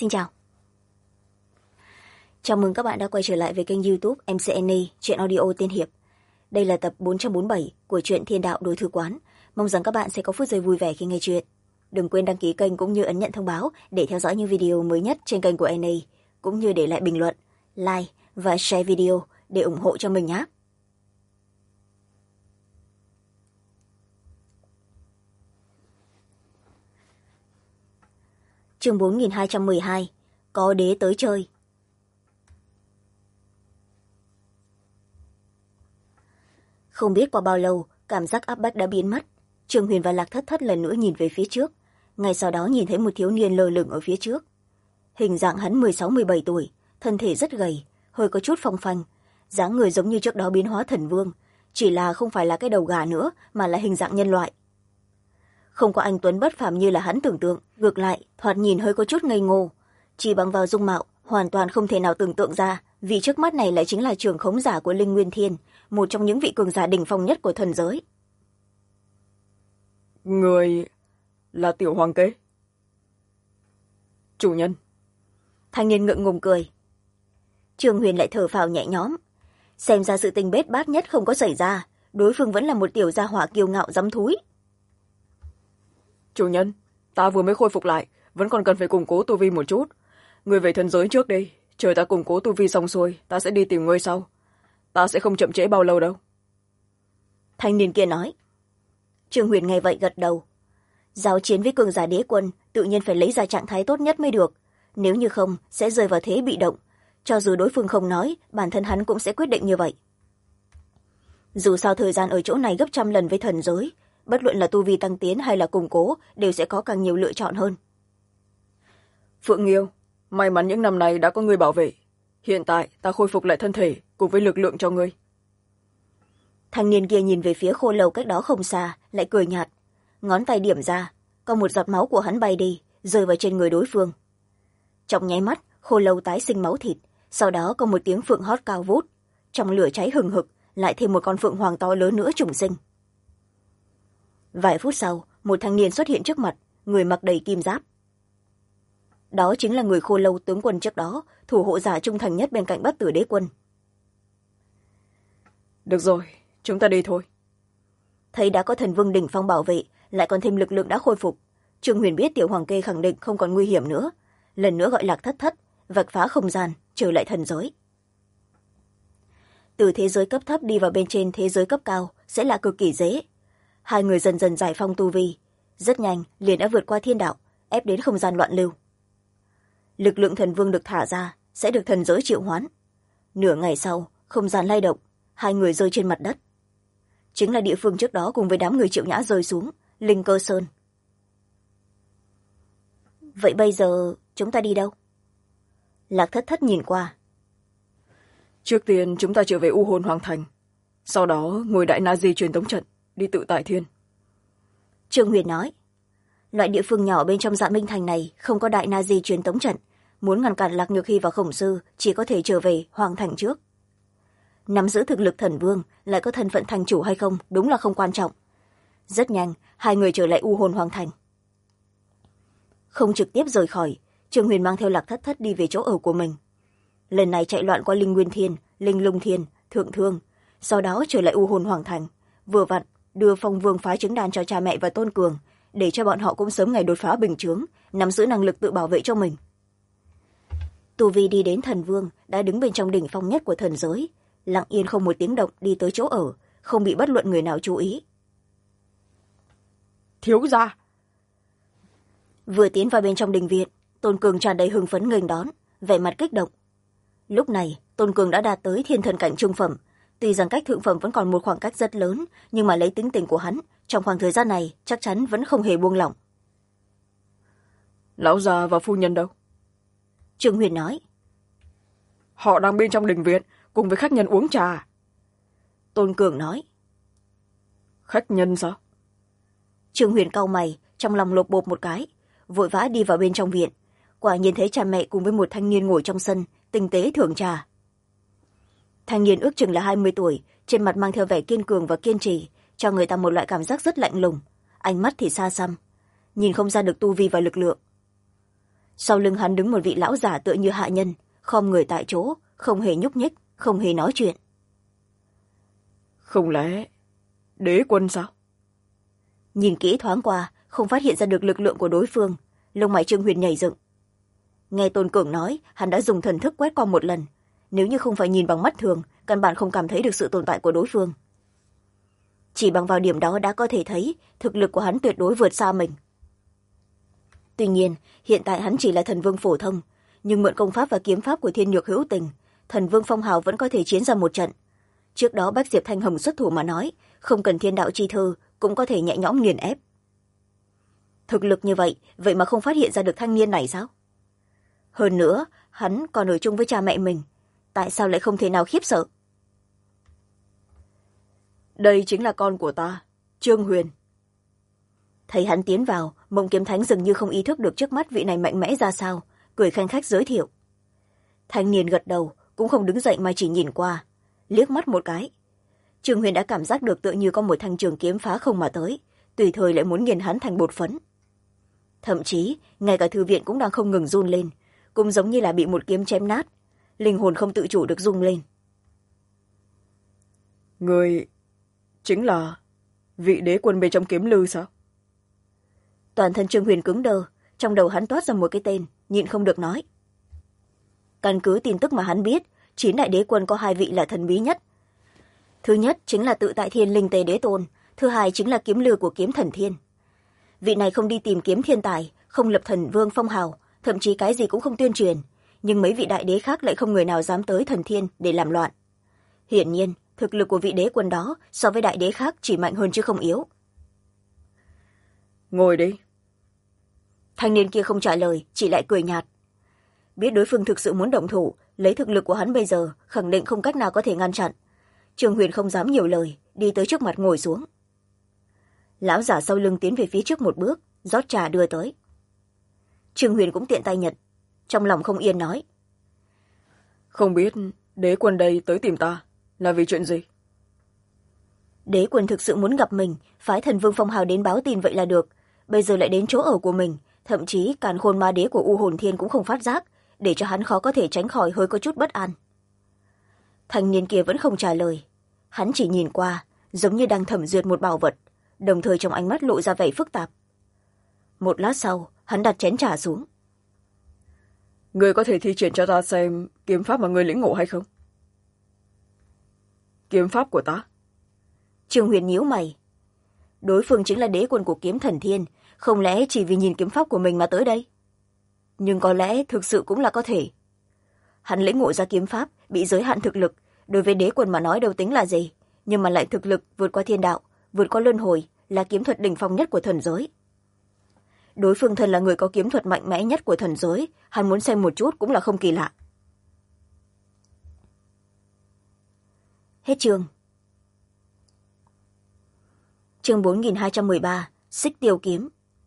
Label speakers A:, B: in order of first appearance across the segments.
A: Xin chào. Chào mừng các bạn đã quay trở lại với kênh YouTube MCNA Truyện Audio Tiên Hiệp. Đây là tập 447 của truyện Thiên Đạo Đối Thư Quán. Mong rằng các bạn sẽ có phút giây vui vẻ khi nghe chuyện. Đừng quên đăng ký kênh cũng như ấn nhận thông báo để theo dõi những video mới nhất trên kênh của NA, cũng như để lại bình luận, like và share video để ủng hộ cho mình nhé. Chương 4212, có đế tới chơi. Không biết qua bao lâu, cảm giác áp bách đã biến mất. Trương Huyền và Lạc Thất Thất lần nữa nhìn về phía trước. Ngay sau đó nhìn thấy một thiếu niên lơ lửng ở phía trước. Hình dạng hắn 16-17 tuổi, thân thể rất gầy, hơi có chút phong phanh. Dáng người giống như trước đó biến hóa thần vương, chỉ là không phải là cái đầu gà nữa mà là hình dạng nhân loại. Không có anh tuấn bất phàm như là hắn tưởng tượng, ngược lại thoạt nhìn hơi có chút ngây ngô. Chỉ bằng vào dung mạo hoàn toàn không thể nào tưởng tượng ra, vì trước mắt này lại chính là trưởng khống giả của Linh Nguyên Thiên, một trong những vị cường giả đỉnh phong nhất của thần giới.
B: Người là Tiểu Hoàng Kế. Chủ nhân.
A: Thanh niên ngượng ngùng cười. Trương Huyền lại thở phào nhẹ nhõm. Xem ra sự tình bết bát nhất không có xảy ra, đối phương vẫn là một tiểu gia hỏa kiêu ngạo dám thúi.
B: Chủ nhân, ta vừa mới khôi phục lại, vẫn còn cần phải củng cố tu vi một chút. Người về thần giới trước đi, chờ ta củng cố tu vi xong xuôi, ta sẽ đi tìm ngươi sau. Ta sẽ không chậm trễ bao lâu đâu.
A: Thanh niên kia nói. Trương Huyền nghe vậy gật đầu. Giao chiến với cường giả đế quân tự nhiên phải lấy ra trạng thái tốt nhất mới được, nếu như không sẽ rơi vào thế bị động. Cho dù đối phương không nói, bản thân hắn cũng sẽ quyết định như vậy. Dù sao thời gian ở chỗ này gấp trăm lần với thần giới, bất luận là tu vi tăng tiến hay là củng cố đều sẽ có càng nhiều lựa chọn hơn.
B: Phượng Nghiêu, may mắn những năm này đã có người bảo vệ. Hiện tại ta khôi phục lại thân thể cùng với lực lượng cho ngươi.
A: Thanh niên kia nhìn về phía khô lâu cách đó không xa, lại cười nhạt. Ngón tay điểm ra, có một giọt máu của hắn bay đi, rơi vào trên người đối phương. Trong nháy mắt, khô lâu tái sinh máu thịt, sau đó có một tiếng phượng hót cao vút. Trong lửa cháy hừng hực, lại thêm một con phượng hoàng to lớn nữa trùng sinh. Vài phút sau, một thanh niên xuất hiện trước mặt, người mặc đầy kim giáp. Đó chính là người khô lâu tướng quân trước đó, thủ hộ giả trung thành nhất bên cạnh Bất Tử Đế Quân.
B: Được rồi, chúng ta đi thôi.
A: Thấy đã có thần vương đỉnh phong bảo vệ, lại còn thêm lực lượng đã khôi phục. Trương Huyền biết Tiểu Hoàng Kê khẳng định không còn nguy hiểm nữa. Lần nữa gọi Lạc Thất Thất, vạch phá không gian, trở lại thần giới. Từ thế giới cấp thấp đi vào bên trên thế giới cấp cao sẽ là cực kỳ dễ. Hai người dần dần giải phong tu vi. Rất nhanh, liền đã vượt qua thiên đạo, ép đến không gian loạn lưu. Lực lượng thần vương được thả ra, sẽ được thần giới triệu hoán. Nửa ngày sau, không gian lay động, hai người rơi trên mặt đất. Chính là địa phương trước đó cùng với đám người Triệu Nhã rơi xuống, Linh Cơ Sơn. Vậy bây giờ chúng ta đi đâu? Lạc Thất Thất nhìn qua.
B: Trước tiên chúng ta trở về U Hồn Hoàng Thành. Sau đó ngồi Đại Na Di truyền tống trận, đi tự tại thiên.
A: Trương Huyền nói. Loại địa phương nhỏ bên trong Dạ Minh Thành này không có Đại Na Di truyền tống trận. Muốn ngăn cản Lạc Nhược Hy và Khổng Sư chỉ có thể trở về Hoàng Thành trước. Nắm giữ thực lực thần vương, lại có thân phận thành chủ hay không đúng là không quan trọng. Rất nhanh, hai người trở lại U Hồn Hoàng Thành. Không trực tiếp rời khỏi, Trương Huyền mang theo Lạc Thất Thất đi về chỗ ở của mình. Lần này chạy loạn qua Linh Nguyên Thiên, Linh Lung Thiên, Thượng Thương, sau đó trở lại U Hồn Hoàng Thành, vừa vặn đưa Phong Vương phái trứng đan cho cha mẹ và Tôn Cường, để cho bọn họ cũng sớm ngày đột phá bình chướng, nắm giữ năng lực tự bảo vệ cho mình. Tu Vi đi đến thần vương đã đứng bên trong đỉnh phong nhất của thần giới, lặng yên không một tiếng động đi tới chỗ ở, không bị bất luận người nào chú ý.
B: Thiếu gia.
A: Vừa tiến vào bên trong đình viện, Tôn Cường tràn đầy hưng phấn nghênh đón, vẻ mặt kích động. Lúc này Tôn Cường đã đạt tới thiên thần cảnh trung phẩm, tuy rằng cách thượng phẩm vẫn còn một khoảng cách rất lớn, nhưng mà lấy tính tình của hắn, trong khoảng thời gian này chắc chắn vẫn không hề buông lỏng.
B: Lão già và phu nhân đâu?
A: Trương Huyền nói.
B: Họ đang bên trong đình viện cùng với khách nhân uống trà.
A: Tôn Cường nói.
B: Khách nhân sao?
A: Trương Huyền cau mày, trong lòng lột bột một cái, vội vã đi vào bên trong viện. Quả nhiên thấy cha mẹ cùng với một thanh niên ngồi trong sân, tinh tế thưởng trà. Thanh niên ước chừng là 20 tuổi, trên mặt mang theo vẻ kiên cường và kiên trì, cho người ta một loại cảm giác rất lạnh lùng, ánh mắt thì xa xăm, nhìn không ra được tu vi và lực lượng. sau lưng hắn đứng một vị lão giả tựa như hạ nhân, khom người tại chỗ, không hề nhúc nhích, không hề nói chuyện.
B: Không lẽ đế quân sao?
A: Nhìn kỹ thoáng qua, không phát hiện ra được lực lượng của đối phương, lông mày Trương Huyền nhảy dựng. Nghe Tôn Cường nói, hắn đã dùng thần thức quét qua một lần, nếu như không phải nhìn bằng mắt thường, căn bản không cảm thấy được sự tồn tại của đối phương. Chỉ bằng vào điểm đó đã có thể thấy thực lực của hắn tuyệt đối vượt xa mình. Tuy nhiên, hiện tại hắn chỉ là thần vương phổ thông, nhưng mượn công pháp và kiếm pháp của Thiên Nhược hữu tình, thần vương phong hào vẫn có thể chiến ra một trận. Trước đó Bách Diệp Thanh Hồng xuất thủ mà nói, không cần thiên đạo chi thư cũng có thể nhẹ nhõm nghiền ép. Thực lực như vậy, vậy mà không phát hiện ra được thanh niên này sao? Hơn nữa, hắn còn ở chung với cha mẹ mình, tại sao lại không thể nào khiếp sợ?
B: Đây chính là con của ta, Trương Huyền.
A: Thấy hắn tiến vào, Mộng Kiếm Thánh dường như không ý thức được trước mắt vị này mạnh mẽ ra sao, cười khanh khách giới thiệu. Thanh niên gật đầu, cũng không đứng dậy mà chỉ nhìn qua, liếc mắt một cái. Trương Huyền đã cảm giác được tựa như có một thanh trường kiếm phá không mà tới, tùy thời lại muốn nghiền hắn thành bột phấn. Thậm chí, ngay cả thư viện cũng đang không ngừng run lên, cũng giống như là bị một kiếm chém nát, linh hồn không tự chủ được rung lên.
B: Người chính là vị đế quân bên trong kiếm lư sao?
A: Toàn thân Trương Huyền cứng đờ, trong đầu hắn toát ra một cái tên, nhịn không được nói. Căn cứ tin tức mà hắn biết, 9 đại đế quân có 2 vị là thần bí nhất. Thứ nhất chính là tự tại thiên linh tề đế tôn, thứ hai chính là kiếm lư của kiếm thần thiên. Vị này không đi tìm kiếm thiên tài, không lập thần vương phong hào, thậm chí cái gì cũng không tuyên truyền, nhưng mấy vị đại đế khác lại không người nào dám tới thần thiên để làm loạn. Hiển nhiên, thực lực của vị đế quân đó so với đại đế khác chỉ mạnh hơn chứ không yếu.
B: Ngồi đi.
A: Thanh niên kia không trả lời, chỉ lại cười nhạt. Biết đối phương thực sự muốn động thủ, lấy thực lực của hắn bây giờ, khẳng định không cách nào có thể ngăn chặn. Trương Huyền không dám nhiều lời, đi tới trước mặt ngồi xuống. Lão giả sau lưng tiến về phía trước một bước, rót trà đưa tới. Trương Huyền cũng tiện tay nhận, trong lòng không yên nói.
B: Không biết đế quân đây tới tìm ta là vì chuyện gì?
A: Đế quân thực sự muốn gặp mình, phái thần vương phong hào đến báo tin vậy là được, bây giờ lại đến chỗ ở của mình, thậm chí càn khôn ma đế của U Hồn Thiên cũng không phát giác, để cho hắn khó có thể tránh khỏi hơi có chút bất an. Thanh niên kia vẫn không trả lời, hắn chỉ nhìn qua, giống như đang thẩm duyệt một bảo vật, đồng thời trong ánh mắt lộ ra vẻ phức tạp. Một lát sau, hắn đặt chén trà xuống.
B: Người có thể thi triển cho ta xem kiếm pháp mà người lĩnh ngộ hay không? Kiếm pháp của ta?
A: Trương Huyền nhíu mày. Đối phương chính là đế quân của kiếm thần thiên, không lẽ chỉ vì nhìn kiếm pháp của mình mà tới đây? Nhưng có lẽ thực sự cũng là có thể. Hắn lĩnh ngộ ra kiếm pháp, bị giới hạn thực lực, đối với đế quân mà nói đâu tính là gì, nhưng mà lại thực lực vượt qua thiên đạo, vượt qua luân hồi, là kiếm thuật đỉnh phong nhất của thần giới. Đối phương thân là người có kiếm thuật mạnh mẽ nhất của thần giới, hắn muốn xem một chút cũng là không kỳ lạ. Hết chương. Chương 4213, Xích Tiêu Kiếm.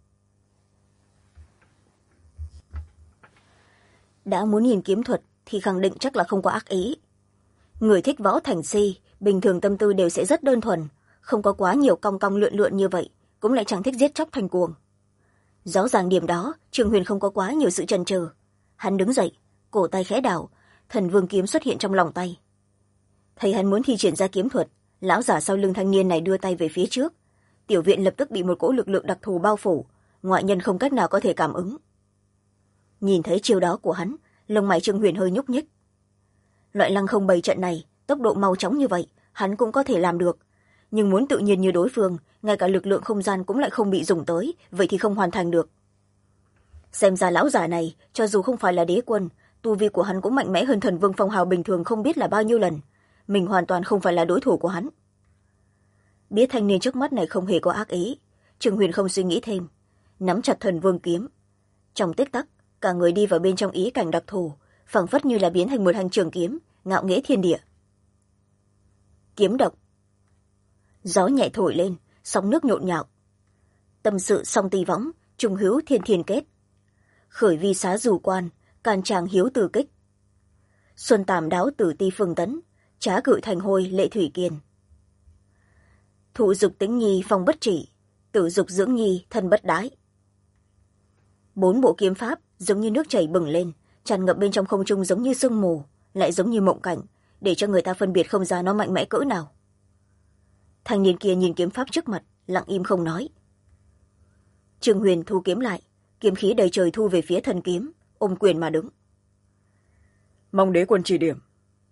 A: Đã muốn nhìn kiếm thuật thì khẳng định chắc là không có ác ý. Người thích võ thành si, bình thường tâm tư đều sẽ rất đơn thuần, không có quá nhiều cong cong lượn lượn như vậy, cũng lại chẳng thích giết chóc thành cuồng. Rõ ràng điểm đó, Trương Huyền không có quá nhiều sự chần chừ. Hắn đứng dậy, cổ tay khẽ đảo, thần vương kiếm xuất hiện trong lòng tay. Thấy hắn muốn thi triển ra kiếm thuật, lão giả sau lưng thanh niên này đưa tay về phía trước. Tiểu viện lập tức bị một cỗ lực lượng đặc thù bao phủ, ngoại nhân không cách nào có thể cảm ứng. Nhìn thấy chiêu đó của hắn, lông mày Trương Huyền hơi nhúc nhích. Loại lăng không bày trận này, tốc độ mau chóng như vậy, hắn cũng có thể làm được. Nhưng muốn tự nhiên như đối phương, ngay cả lực lượng không gian cũng lại không bị dùng tới, vậy thì không hoàn thành được. Xem ra lão giả này, cho dù không phải là đế quân, tu vi của hắn cũng mạnh mẽ hơn thần vương phong hào bình thường không biết là bao nhiêu lần. Mình hoàn toàn không phải là đối thủ của hắn. Biết thanh niên trước mắt này không hề có ác ý, Trương Huyền không suy nghĩ thêm, nắm chặt thần vương kiếm. Trong tích tắc, cả người đi vào bên trong ý cảnh đặc thù, phảng phất như là biến thành một thanh trường kiếm, ngạo nghễ thiên địa. Kiếm độc. Gió nhẹ thổi lên, sóng nước nhộn nhạo. Tâm sự song tì võng, trùng hữu thiên thiên kết. Khởi vi xá dù quan, can tràng hiếu tử kích. Xuân tàm đáo tử ti phương tấn, trá cự thành hôi lệ thủy kiên. Thụ dục tính nhi phong bất trị, tử dục dưỡng nhi thân bất đái. 4 bộ kiếm pháp giống như nước chảy bừng lên, tràn ngập bên trong không trung, giống như sương mù, lại giống như mộng cảnh, để cho người ta phân biệt không ra nó mạnh mẽ cỡ nào. Thanh niên kia nhìn kiếm pháp trước mặt, lặng im không nói. Trương Huyền thu kiếm lại, kiếm khí đầy trời thu về phía thần kiếm, ôm quyền mà đứng.
B: Mong đế quân chỉ điểm.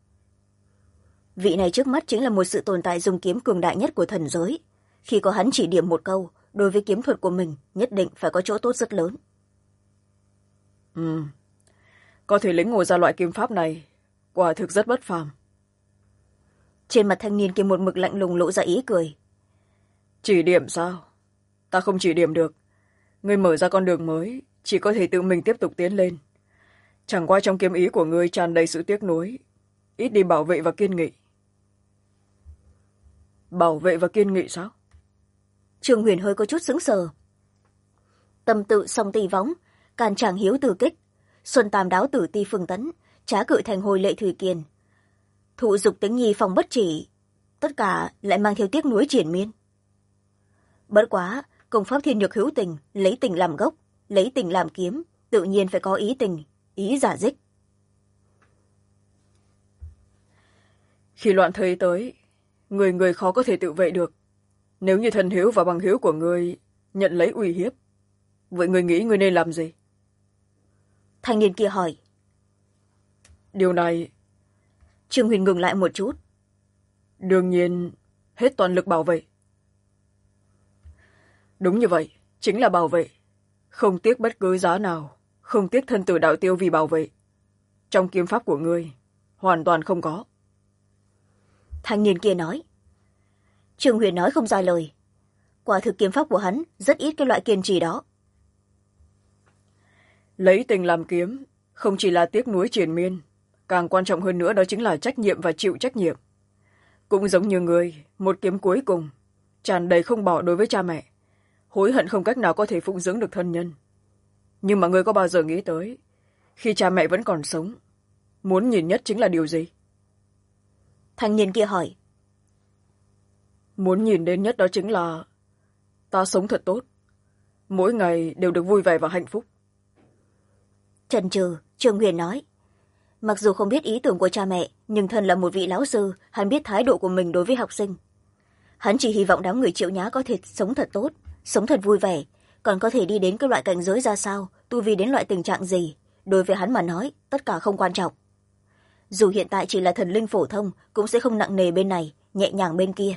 A: Vị này trước mắt chính là một sự tồn tại dùng kiếm cường đại nhất của thần giới. Khi có hắn chỉ điểm một câu, đối với kiếm thuật của mình nhất định phải có chỗ tốt rất lớn.
B: Có thể lĩnh ngộ ra loại kiếm pháp này, quả thực rất bất phàm.
A: Trên mặt thanh niên kia một mực lạnh lùng lộ ra ý cười.
B: Chỉ điểm sao? Ta không chỉ điểm được. Ngươi mở ra con đường mới, chỉ có thể tự mình tiếp tục tiến lên. Chẳng qua trong kiếm ý của ngươi tràn đầy sự tiếc nuối, ít đi bảo vệ và kiên nghị. Bảo vệ và kiên nghị sao?
A: Trương Huyền hơi có chút sững sờ. Tâm tự song tỳ võng, càn tràng hiếu tử kích, xuân tam đáo tử ti phương tấn, trá cự thành hồi lệ thủy kiền, thụ dục tính nhi phòng bất chỉ, tất cả lại mang theo tiếc nuối triền miên. Bất quá, công pháp thiên nhược hữu tình, lấy tình làm gốc, lấy tình làm kiếm, tự nhiên phải có ý tình, ý giả dích.
B: Khi loạn thời tới, người khó có thể tự vệ được. Nếu như thần hiếu và bằng hiếu của ngươi nhận lấy uy hiếp, vậy ngươi nghĩ ngươi nên làm gì?
A: Thanh niên kia hỏi.
B: Điều này...
A: Trương Huyền ngừng lại một chút.
B: Đương nhiên, hết toàn lực bảo vệ. Đúng như vậy, chính là bảo vệ. Không tiếc bất cứ giá nào, không tiếc thân tử đạo tiêu vì bảo vệ. Trong kiếm pháp của ngươi, hoàn toàn không có.
A: Thanh niên kia nói. Trương Huyền nói không ra lời. Quả thực kiếm pháp của hắn rất ít cái loại kiên trì đó.
B: Lấy tình làm kiếm, không chỉ là tiếc nuối triền miên, càng quan trọng hơn nữa đó chính là trách nhiệm và chịu trách nhiệm. Cũng giống như ngươi, một kiếm cuối cùng, tràn đầy không bỏ đối với cha mẹ, hối hận không cách nào có thể phụng dưỡng được thân nhân. Nhưng mà ngươi có bao giờ nghĩ tới, khi cha mẹ vẫn còn sống, muốn nhìn nhất chính là điều gì?
A: Thanh niên kia hỏi.
B: Muốn nhìn đến nhất đó chính là ta sống thật tốt, mỗi ngày đều được vui vẻ và hạnh phúc.
A: Chần chừ, Trương Huyền nói. Mặc dù không biết ý tưởng của cha mẹ, nhưng thân là một vị lão sư, hắn biết thái độ của mình đối với học sinh. Hắn chỉ hy vọng đám người Triệu Nhã có thể sống thật tốt, sống thật vui vẻ, còn có thể đi đến cái loại cảnh giới ra sao, tu vi đến loại tình trạng gì, đối với hắn mà nói, tất cả không quan trọng. Dù hiện tại chỉ là thần linh phổ thông, cũng sẽ không nặng nề bên này, nhẹ nhàng bên kia.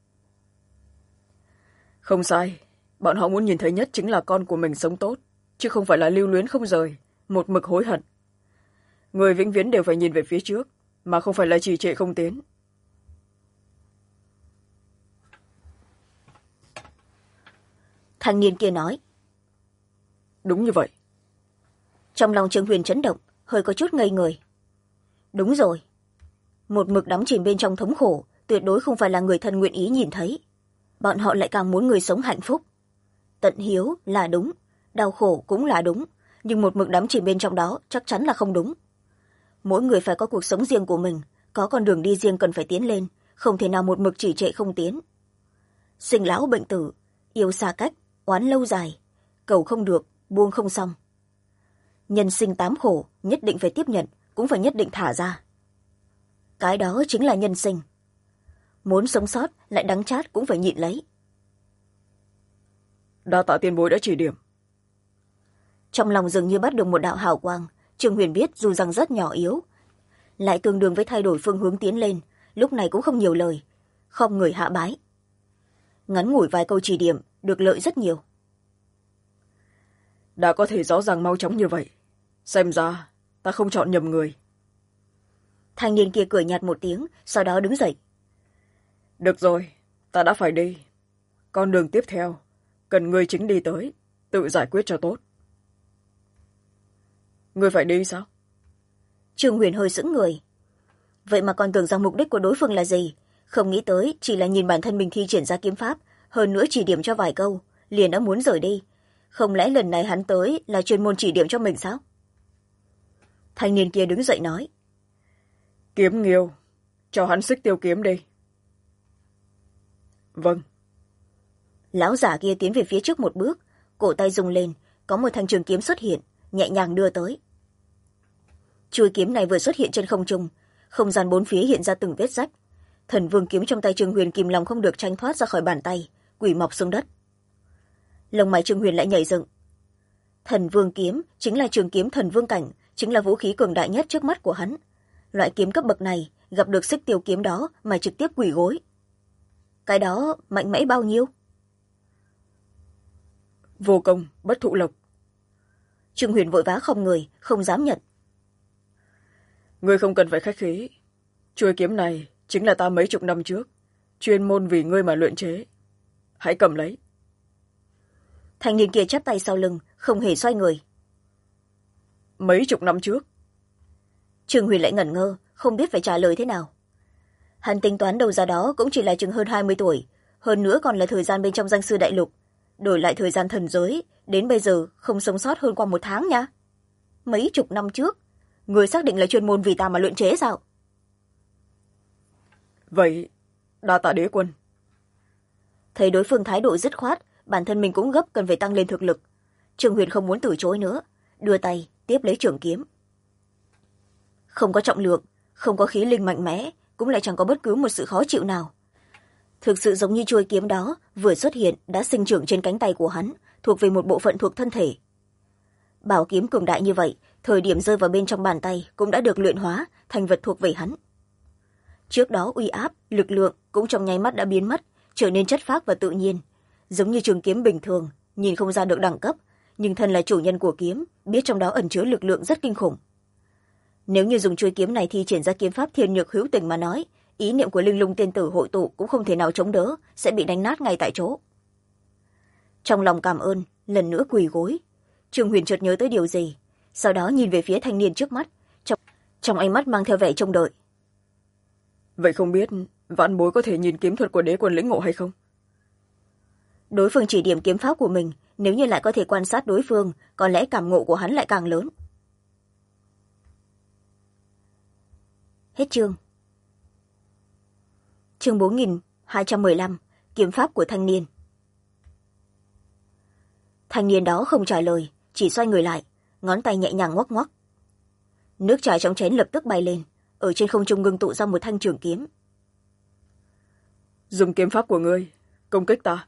B: Không sai, bọn họ muốn nhìn thấy nhất chính là con của mình sống tốt, chứ không phải là lưu luyến không rời, một mực hối hận. Người vĩnh viễn đều phải nhìn về phía trước, mà không phải là trì trệ không tiến.
A: Thanh niên kia nói.
B: Đúng như vậy.
A: Trong lòng Trương Huyền chấn động, hơi có chút ngây người. Đúng rồi. Một mực đắm chìm bên trong thống khổ, tuyệt đối không phải là người thân nguyện ý nhìn thấy. Bọn họ lại càng muốn người sống hạnh phúc. Tận hiếu là đúng, đau khổ cũng là đúng, nhưng một mực đắm chìm bên trong đó chắc chắn là không đúng. Mỗi người phải có cuộc sống riêng của mình, có con đường đi riêng cần phải tiến lên, không thể nào một mực chỉ trệ không tiến. Sinh lão bệnh tử, yêu xa cách, oán lâu dài, cầu không được, buông không xong. Nhân sinh tám khổ, nhất định phải tiếp nhận, cũng phải nhất định thả ra. Cái đó chính là nhân sinh. Muốn sống sót, lại đắng chát cũng phải nhịn lấy.
B: Đa tạ tiền bối đã chỉ điểm.
A: Trong lòng dường như bắt được một đạo hào quang, Trương Huyền biết dù rằng rất nhỏ yếu, lại tương đương với thay đổi phương hướng tiến lên, lúc này cũng không nhiều lời, không người hạ bái. Ngắn ngủi vài câu chỉ điểm, được lợi rất nhiều.
B: Đã có thể rõ ràng mau chóng như vậy, xem ra ta không chọn nhầm người.
A: Thanh niên kia cười nhạt một tiếng, sau đó đứng dậy.
B: Được rồi, ta đã phải đi. Con đường tiếp theo, cần ngươi chính đi tới, tự giải quyết cho tốt. Ngươi phải đi sao?
A: Trương Huyền hơi sững người. Vậy mà còn tưởng rằng mục đích của đối phương là gì, không nghĩ tới chỉ là nhìn bản thân mình thi triển ra kiếm pháp, hơn nữa chỉ điểm cho vài câu, liền đã muốn rời đi. Không lẽ lần này hắn tới là chuyên môn chỉ điểm cho mình sao? Thanh niên kia đứng dậy nói.
B: Kiếm Nghiêu, cho hắn xích tiêu kiếm đi. Vâng.
A: Lão giả kia tiến về phía trước một bước, cổ tay rung lên, có một thanh trường kiếm xuất hiện, nhẹ nhàng đưa tới. Chuôi kiếm này vừa xuất hiện trên không trung, không gian bốn phía hiện ra từng vết rách. Thần vương kiếm trong tay Trương Huyền kìm lòng không được tranh thoát ra khỏi bàn tay, quỳ mọc xuống đất. Lông mày Trương Huyền lại nhảy dựng. Thần vương kiếm chính là trường kiếm thần vương cảnh, chính là vũ khí cường đại nhất trước mắt của hắn. Loại kiếm cấp bậc này gặp được xích tiêu kiếm đó mà trực tiếp quỳ gối. Cái đó mạnh mẽ bao nhiêu?
B: Vô công bất thụ lộc.
A: Trương Huyền vội vã không người, không dám nhận.
B: Ngươi không cần phải khách khí. Chuôi kiếm này chính là ta mấy chục năm trước chuyên môn vì ngươi mà luyện chế. Hãy cầm lấy.
A: Thanh niên kia chắp tay sau lưng, không hề xoay người.
B: Mấy chục năm trước?
A: Trương Huyền lại ngẩn ngơ, không biết phải trả lời thế nào. Hắn tính toán đầu ra đó cũng chỉ là chừng hơn 20 tuổi, hơn nữa còn là thời gian bên trong danh sư đại lục. Đổi lại thời gian thần giới, đến bây giờ không sống sót hơn qua 1 tháng nha. Mấy chục năm trước, người xác định là chuyên môn vì ta mà luyện chế sao?
B: Vậy, đa tạ đế quân.
A: Thấy đối phương thái độ dứt khoát, bản thân mình cũng gấp cần phải tăng lên thực lực. Trương Huyền không muốn từ chối nữa, đưa tay tiếp lấy trường kiếm. Không có trọng lượng, không có khí linh mạnh mẽ, cũng lại chẳng có bất cứ một sự khó chịu nào. Thực sự giống như chuôi kiếm đó vừa xuất hiện đã sinh trưởng trên cánh tay của hắn, thuộc về một bộ phận thuộc thân thể. Bảo kiếm cường đại như vậy, thời điểm rơi vào bên trong bàn tay cũng đã được luyện hóa thành vật thuộc về hắn. Trước đó uy áp, lực lượng cũng trong nháy mắt đã biến mất, trở nên chất phác và tự nhiên, giống như trường kiếm bình thường, nhìn không ra được đẳng cấp, nhưng thân là chủ nhân của kiếm, biết trong đó ẩn chứa lực lượng rất kinh khủng. Nếu như dùng chuôi kiếm này thi triển ra kiếm pháp thiên nhược hữu tình mà nói, ý niệm của linh lung tiên tử hội tụ cũng không thể nào chống đỡ, sẽ bị đánh nát ngay tại chỗ. Trong lòng cảm ơn, lần nữa quỳ gối. Trương Huyền chợt nhớ tới điều gì, sau đó nhìn về phía thanh niên trước mắt, trong ánh mắt mang theo vẻ trông đợi.
B: Vậy không biết vãn bối có thể nhìn kiếm thuật của đế quân lĩnh ngộ hay không?
A: Đối phương chỉ điểm kiếm pháp của mình, nếu như lại có thể quan sát đối phương, có lẽ cảm ngộ của hắn lại càng lớn. Hết chương. Chương 4215, kiếm pháp của thanh niên. Thanh niên đó không trả lời, chỉ xoay người lại, ngón tay nhẹ nhàng ngoắc ngoắc. Nước trà trong chén lập tức bay lên, ở trên không trung ngưng tụ ra một thanh trường kiếm.
B: Dùng kiếm pháp của ngươi công kích ta.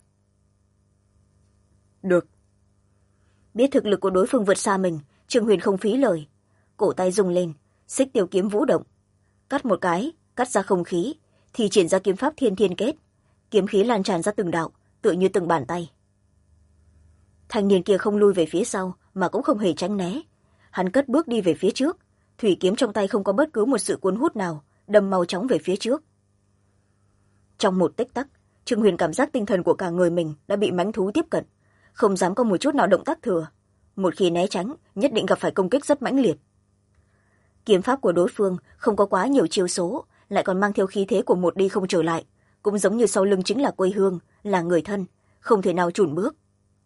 B: Được.
A: Biết thực lực của đối phương vượt xa mình, Trương Huyền không phí lời, cổ tay rung lên, xích tiêu kiếm vũ động, cắt một cái, cắt ra không khí, thì triển ra kiếm pháp thiên thiên kết, kiếm khí lan tràn ra từng đạo, tựa như từng bàn tay. Thanh niên kia không lui về phía sau mà cũng không hề tránh né, hắn cất bước đi về phía trước, thủy kiếm trong tay không có bất cứ một sự cuốn hút nào, đâm mau chóng về phía trước. Trong một tích tắc, Trương Huyền cảm giác tinh thần của cả người mình đã bị mãnh thú tiếp cận, không dám có một chút nào động tác thừa, một khi né tránh nhất định gặp phải công kích rất mãnh liệt. Kiếm pháp của đối phương không có quá nhiều chiêu số, lại còn mang theo khí thế của một đi không trở lại, cũng giống như sau lưng chính là quê hương, là người thân, không thể nào chùn bước.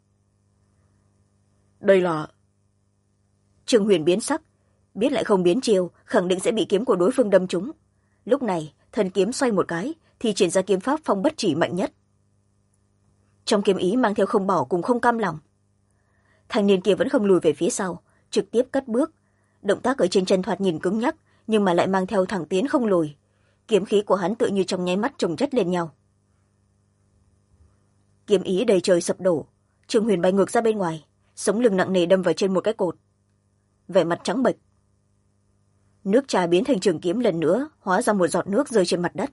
B: Đây là...
A: Trương Huyền biến sắc, biết lại không biến chiêu, khẳng định sẽ bị kiếm của đối phương đâm trúng. Lúc này, thần kiếm xoay một cái, thì triển ra kiếm pháp phong bất chỉ mạnh nhất. Trong kiếm ý mang theo không bỏ cùng không cam lòng. Thanh niên kia vẫn không lùi về phía sau, trực tiếp cất bước. Động tác ở trên chân thoạt nhìn cứng nhắc, nhưng mà lại mang theo thẳng tiến không lùi. Kiếm khí của hắn tự như trong nháy mắt chồng chất lên nhau. Kiếm ý đầy trời sập đổ, Trương Huyền bay ngược ra bên ngoài, sống lưng nặng nề đâm vào trên một cái cột. Vẻ mặt trắng bệch. Nước trà biến thành trường kiếm lần nữa, hóa ra một giọt nước rơi trên mặt đất.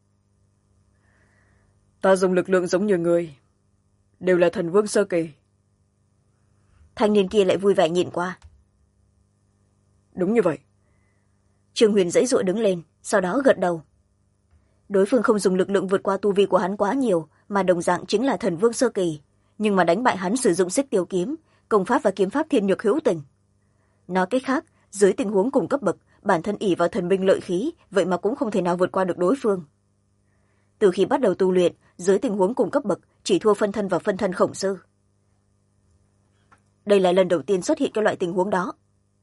B: Ta dùng lực lượng giống như người, đều là thần vương sơ kỳ.
A: Thanh niên kia lại vui vẻ nhìn qua.
B: Đúng như vậy.
A: Trương Huyền giãy giụa đứng lên, sau đó gật đầu. Đối phương không dùng lực lượng vượt qua tu vi của hắn quá nhiều, mà đồng dạng chính là thần vương sơ kỳ, nhưng mà đánh bại hắn sử dụng xích tiêu kiếm, công pháp và kiếm pháp thiên nhược hữu tình. Nói cách khác, dưới tình huống cùng cấp bậc, bản thân ỷ vào thần binh lợi khí, vậy mà cũng không thể nào vượt qua được đối phương. Từ khi bắt đầu tu luyện, dưới tình huống cùng cấp bậc chỉ thua phân thân và phân thân khổng sư. Đây là lần đầu tiên xuất hiện cái loại tình huống đó.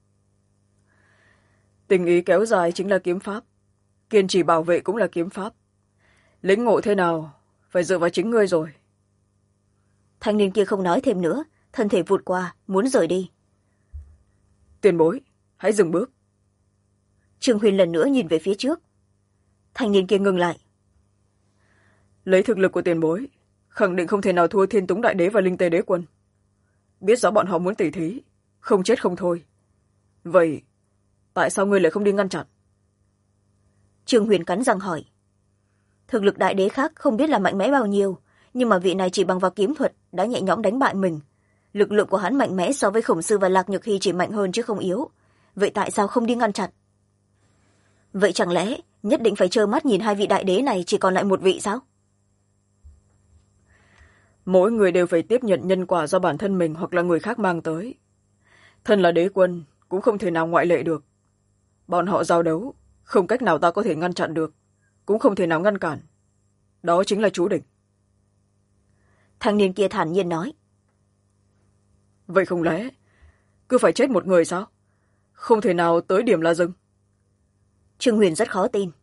B: Tình ý kéo dài chính là kiếm pháp, kiên trì bảo vệ cũng là kiếm pháp. Lĩnh ngộ thế nào phải dựa vào chính ngươi rồi.
A: Thanh niên kia không nói thêm nữa, thân thể vụt qua muốn rời đi.
B: Tiền bối, hãy dừng bước.
A: Trương Huyền lần nữa nhìn về phía trước. Thanh niên kia ngừng lại.
B: Lấy thực lực của tiền bối, khẳng định không thể nào thua Thiên Túng Đại Đế và Linh Tê Đế Quân. Biết rõ bọn họ muốn tỉ thí, không chết không thôi. Vậy, tại sao ngươi lại không đi ngăn chặn?
A: Trương Huyền cắn răng hỏi. Thực lực đại đế khác không biết là mạnh mẽ bao nhiêu, nhưng mà vị này chỉ bằng vào kiếm thuật đã nhẹ nhõm đánh bại mình. Lực lượng của hắn mạnh mẽ so với Khổng Sư và Lạc Nhược Hy chỉ mạnh hơn chứ không yếu. Vậy tại sao không đi ngăn chặn? Vậy chẳng lẽ nhất định phải trơ mắt nhìn hai vị đại đế này chỉ còn lại một vị sao?
B: Mỗi người đều phải tiếp nhận nhân quả do bản thân mình hoặc là người khác mang tới. Thân là đế quân cũng không thể nào ngoại lệ được. Bọn họ giao đấu, không cách nào ta có thể ngăn chặn được, cũng không thể nào ngăn cản. Đó chính là chú định.
A: Thanh niên kia thản nhiên nói.
B: Vậy không lẽ cứ phải chết một người sao? Không thể nào tới điểm là dừng.
A: Trương Huyền rất khó tin.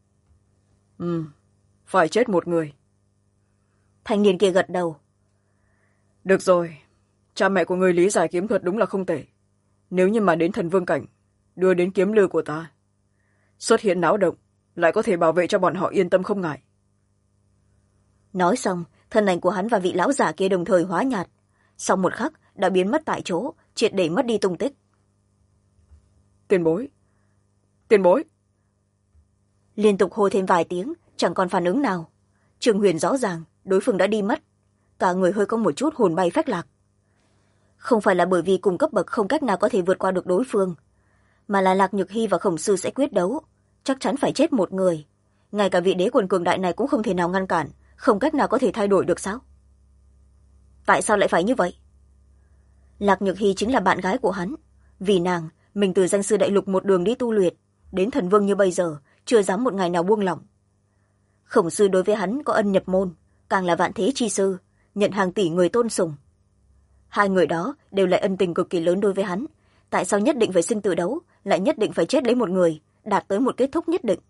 B: Phải chết một người.
A: Thanh niên kia gật đầu.
B: Được rồi, cha mẹ của người lý giải kiếm thuật đúng là không tệ. Nếu như mà đến thần vương cảnh, đưa đến kiếm lư của ta, xuất hiện náo động, lại có thể bảo vệ cho bọn họ yên tâm không ngại.
A: Nói xong, thân ảnh của hắn và vị lão giả kia đồng thời hóa nhạt. Sau một khắc đã biến mất tại chỗ, triệt để mất đi tung tích.
B: Tiền bối, tiền bối.
A: Liên tục hô thêm vài tiếng, chẳng còn phản ứng nào. Trương Huyền rõ ràng đối phương đã đi mất, cả người hơi có một chút hồn bay phách lạc. Không phải là bởi vì cùng cấp bậc không cách nào có thể vượt qua được đối phương, mà là Lạc Nhược Hy và Khổng Sư sẽ quyết đấu, chắc chắn phải chết một người. Ngay cả vị đế quân cường đại này cũng không thể nào ngăn cản, không cách nào có thể thay đổi được sao? Tại sao lại phải như vậy? Lạc Nhược Hy chính là bạn gái của hắn, vì nàng mình từ danh sư đại lục một đường đi tu luyện đến thần vương như bây giờ, chưa dám một ngày nào buông lỏng. Khổng Sư đối với hắn có ân nhập môn, càng là vạn thế chi sư, nhận hàng tỷ người tôn sùng. Hai người đó đều là ân tình cực kỳ lớn đối với hắn, tại sao nhất định phải sinh tử đấu, lại nhất định phải chết lấy một người, đạt tới một kết thúc nhất định?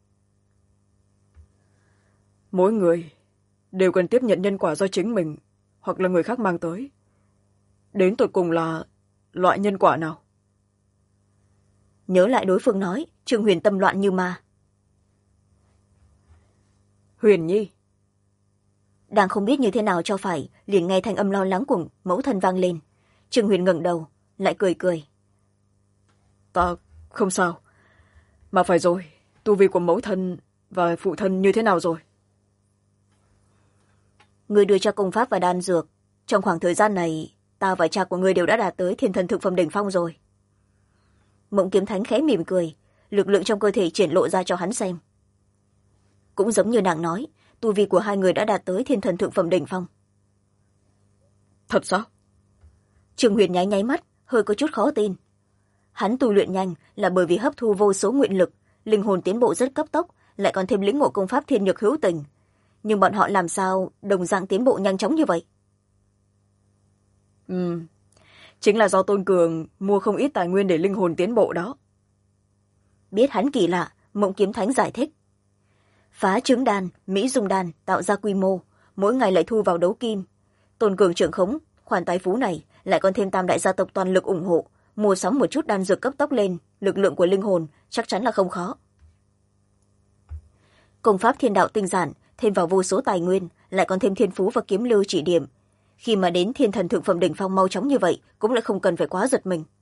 B: Mỗi người đều cần tiếp nhận nhân quả do chính mình hoặc là người khác mang tới. Đến tột cùng là loại nhân quả nào?
A: Nhớ lại đối phương nói, Trương Huyền tâm loạn như ma.
B: Huyền Nhi.
A: Đang không biết như thế nào cho phải, liền nghe thanh âm lo lắng của mẫu thân vang lên. Trương Huyền ngẩng đầu, lại cười cười.
B: Ta không sao. Mà phải rồi, tu vi của mẫu thân và phụ thân như thế nào rồi?
A: Người đưa cho công pháp và đan dược. Trong khoảng thời gian này, ta và cha của người đều đã đạt tới thiên thần thực phẩm đỉnh phong rồi. Mộng Kiếm Thánh khẽ mỉm cười, lực lượng trong cơ thể triển lộ ra cho hắn xem. Cũng giống như nàng nói, tu vi của hai người đã đạt tới thiên thần thượng phẩm đỉnh phong.
B: Thật sao?
A: Trương Huyền nháy nháy mắt, hơi có chút khó tin. Hắn tu luyện nhanh là bởi vì hấp thu vô số nguyện lực, linh hồn tiến bộ rất cấp tốc, lại còn thêm lĩnh ngộ công pháp thiên nhược hữu tình. Nhưng bọn họ làm sao đồng dạng tiến bộ nhanh chóng như vậy?
B: Chính là do Tôn Cường mua không ít tài nguyên để linh hồn tiến bộ đó.
A: Biết hắn kỳ lạ, Mộng Kiếm Thánh giải thích. Phá trứng đan, Mỹ dung đan tạo ra quy mô, mỗi ngày lại thu vào đấu kim. Tôn Cường trưởng khống khoản tài phú này, lại còn thêm tam đại gia tộc toàn lực ủng hộ, mua sắm một chút đan dược cấp tốc lên, lực lượng của linh hồn chắc chắn là không khó. Công pháp thiên đạo tinh giản, thêm vào vô số tài nguyên, lại còn thêm thiên phú và kiếm lưu chỉ điểm. Khi mà đến thiên thần thượng phẩm đỉnh phong mau chóng như vậy, cũng lại không cần phải quá giật mình.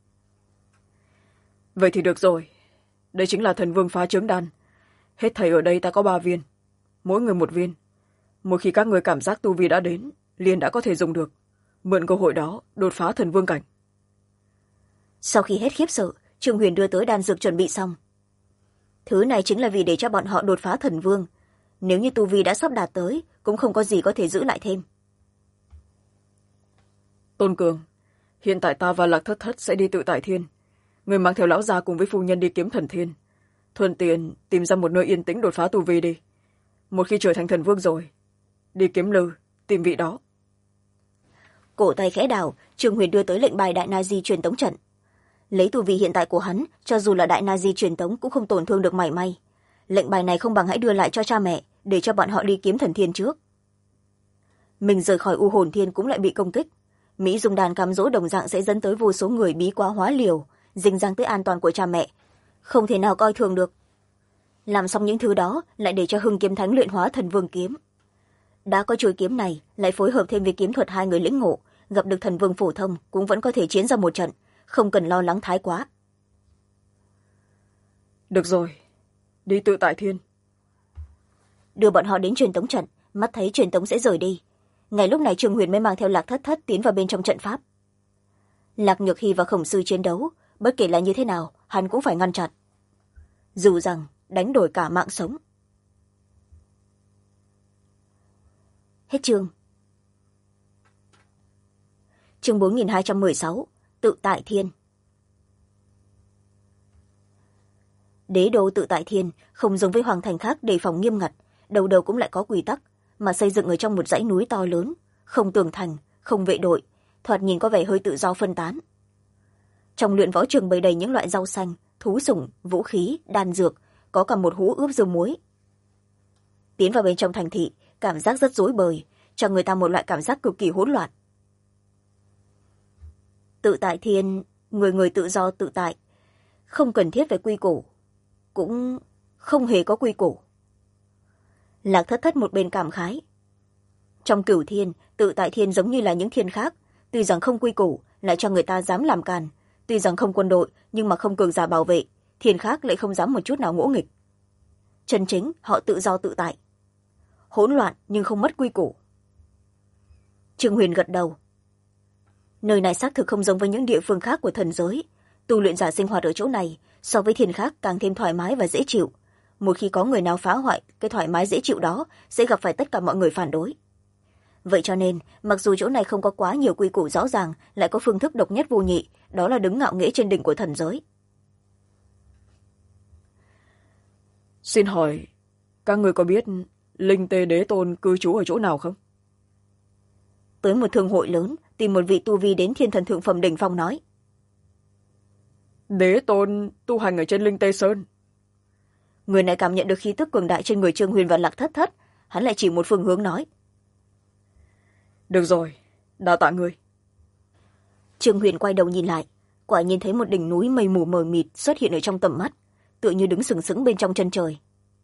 B: Vậy thì được rồi. Đây chính là thần vương phá trứng đan. Hết thảy ở đây ta có 3 viên. Mỗi người 1 viên. Mỗi khi các người cảm giác tu vi đã đến, liền đã có thể dùng được. Mượn cơ hội đó, đột phá thần vương cảnh.
A: Sau khi hết khiếp sợ, Trương Huyền đưa tới đan dược chuẩn bị xong. Thứ này chính là vì để cho bọn họ đột phá thần vương. Nếu như tu vi đã sắp đạt tới, cũng không có gì có thể giữ lại thêm.
B: Tôn Cường, hiện tại ta và Lạc Thất Thất sẽ đi tự tại thiên. Người mang theo lão gia cùng với phu nhân đi kiếm thần thiên. Thuận tiện tìm ra một nơi yên tĩnh đột phá tu vi đi. Một khi trở thành thần vương rồi, đi kiếm lư, tìm vị đó.
A: Cổ tay khẽ đảo, Trương Huyền đưa tới lệnh bài đại na di truyền tống trận. Lấy tu vi hiện tại của hắn, cho dù là đại na di truyền tống cũng không tổn thương được mảy may. Lệnh bài này không bằng hãy đưa lại cho cha mẹ, để cho bọn họ đi kiếm thần thiên trước. Mình rời khỏi u hồn thiên cũng lại bị công kích. Mỹ dung đàn cám dỗ đồng dạng sẽ dẫn tới vô số người bí quá hóa liều, dính dáng tới an toàn của cha mẹ, không thể nào coi thường được. Làm xong những thứ đó lại để cho Hưng Kiếm Thánh luyện hóa Thần Vương kiếm. Đã có chuôi kiếm này, lại phối hợp thêm với kiếm thuật hai người lĩnh ngộ, gặp được Thần Vương phổ thông cũng vẫn có thể chiến ra một trận, không cần lo lắng thái quá.
B: Được rồi, đi Tự Tại Thiên.
A: Đưa bọn họ đến truyền tống trận, mắt thấy truyền tống sẽ rời đi. Ngay lúc này Trương Huyền mới mang theo Lạc Thất Thất tiến vào bên trong trận pháp. Lạc Nhược Hy và Khổng Sư chiến đấu, bất kể là như thế nào hắn cũng phải ngăn chặn, dù rằng đánh đổi cả mạng sống. Hết chương. Chương 4216, Tự Tại Thiên. Đế đô Tự Tại Thiên không giống với hoàng thành khác đề phòng nghiêm ngặt, đầu đầu cũng lại có quy tắc, mà xây dựng ở trong một dãy núi to lớn, không tường thành, không vệ đội, thoạt nhìn có vẻ hơi tự do phân tán. Trong luyện võ trường bày đầy những loại rau xanh, thú sủng, vũ khí, đan dược, có cả một hũ ướp dưa muối. Tiến vào bên trong thành thị, cảm giác rất rối bời, cho người ta một loại cảm giác cực kỳ hỗn loạn. Tự Tại Thiên, người người tự do tự tại, không cần thiết phải quy củ, cũng không hề có quy củ. Lạc Thất Thất một bên cảm khái. Trong Cửu Thiên, Tự Tại Thiên giống như là những thiên khác, tuy rằng không quy củ, lại cho người ta dám làm càn, tuy rằng không quân đội, nhưng mà không cường giả bảo vệ, thiên khác lại không dám một chút nào ngỗ nghịch. Chân chính, họ tự do tự tại. Hỗn loạn nhưng không mất quy củ. Trương Huyền gật đầu. Nơi này xác thực không giống với những địa phương khác của thần giới. Tu luyện giả sinh hoạt ở chỗ này, so với thiên khác càng thêm thoải mái và dễ chịu. Một khi có người nào phá hoại cái thoải mái dễ chịu đó, sẽ gặp phải tất cả mọi người phản đối. Vậy cho nên, mặc dù chỗ này không có quá nhiều quy củ rõ ràng, lại có phương thức độc nhất vô nhị, đó là đứng ngạo nghễ trên đỉnh của thần giới.
B: Xin hỏi, các người có biết Linh Tê Đế Tôn cư trú ở chỗ nào không?
A: Tới một thương hội lớn, tìm một vị tu vi đến thiên thần thượng phẩm đỉnh phong nói.
B: Đế Tôn tu hành ở trên Linh Tê Sơn.
A: Người này cảm nhận được khí tức cường đại trên người Trương Huyền và Lạc Thất Thất, hắn lại chỉ một phương hướng nói.
B: Được rồi, đa tạ người.
A: Trương Huyền quay đầu nhìn lại, quả nhìn thấy một đỉnh núi mây mù mờ mịt xuất hiện ở trong tầm mắt, tựa như đứng sừng sững bên trong chân trời.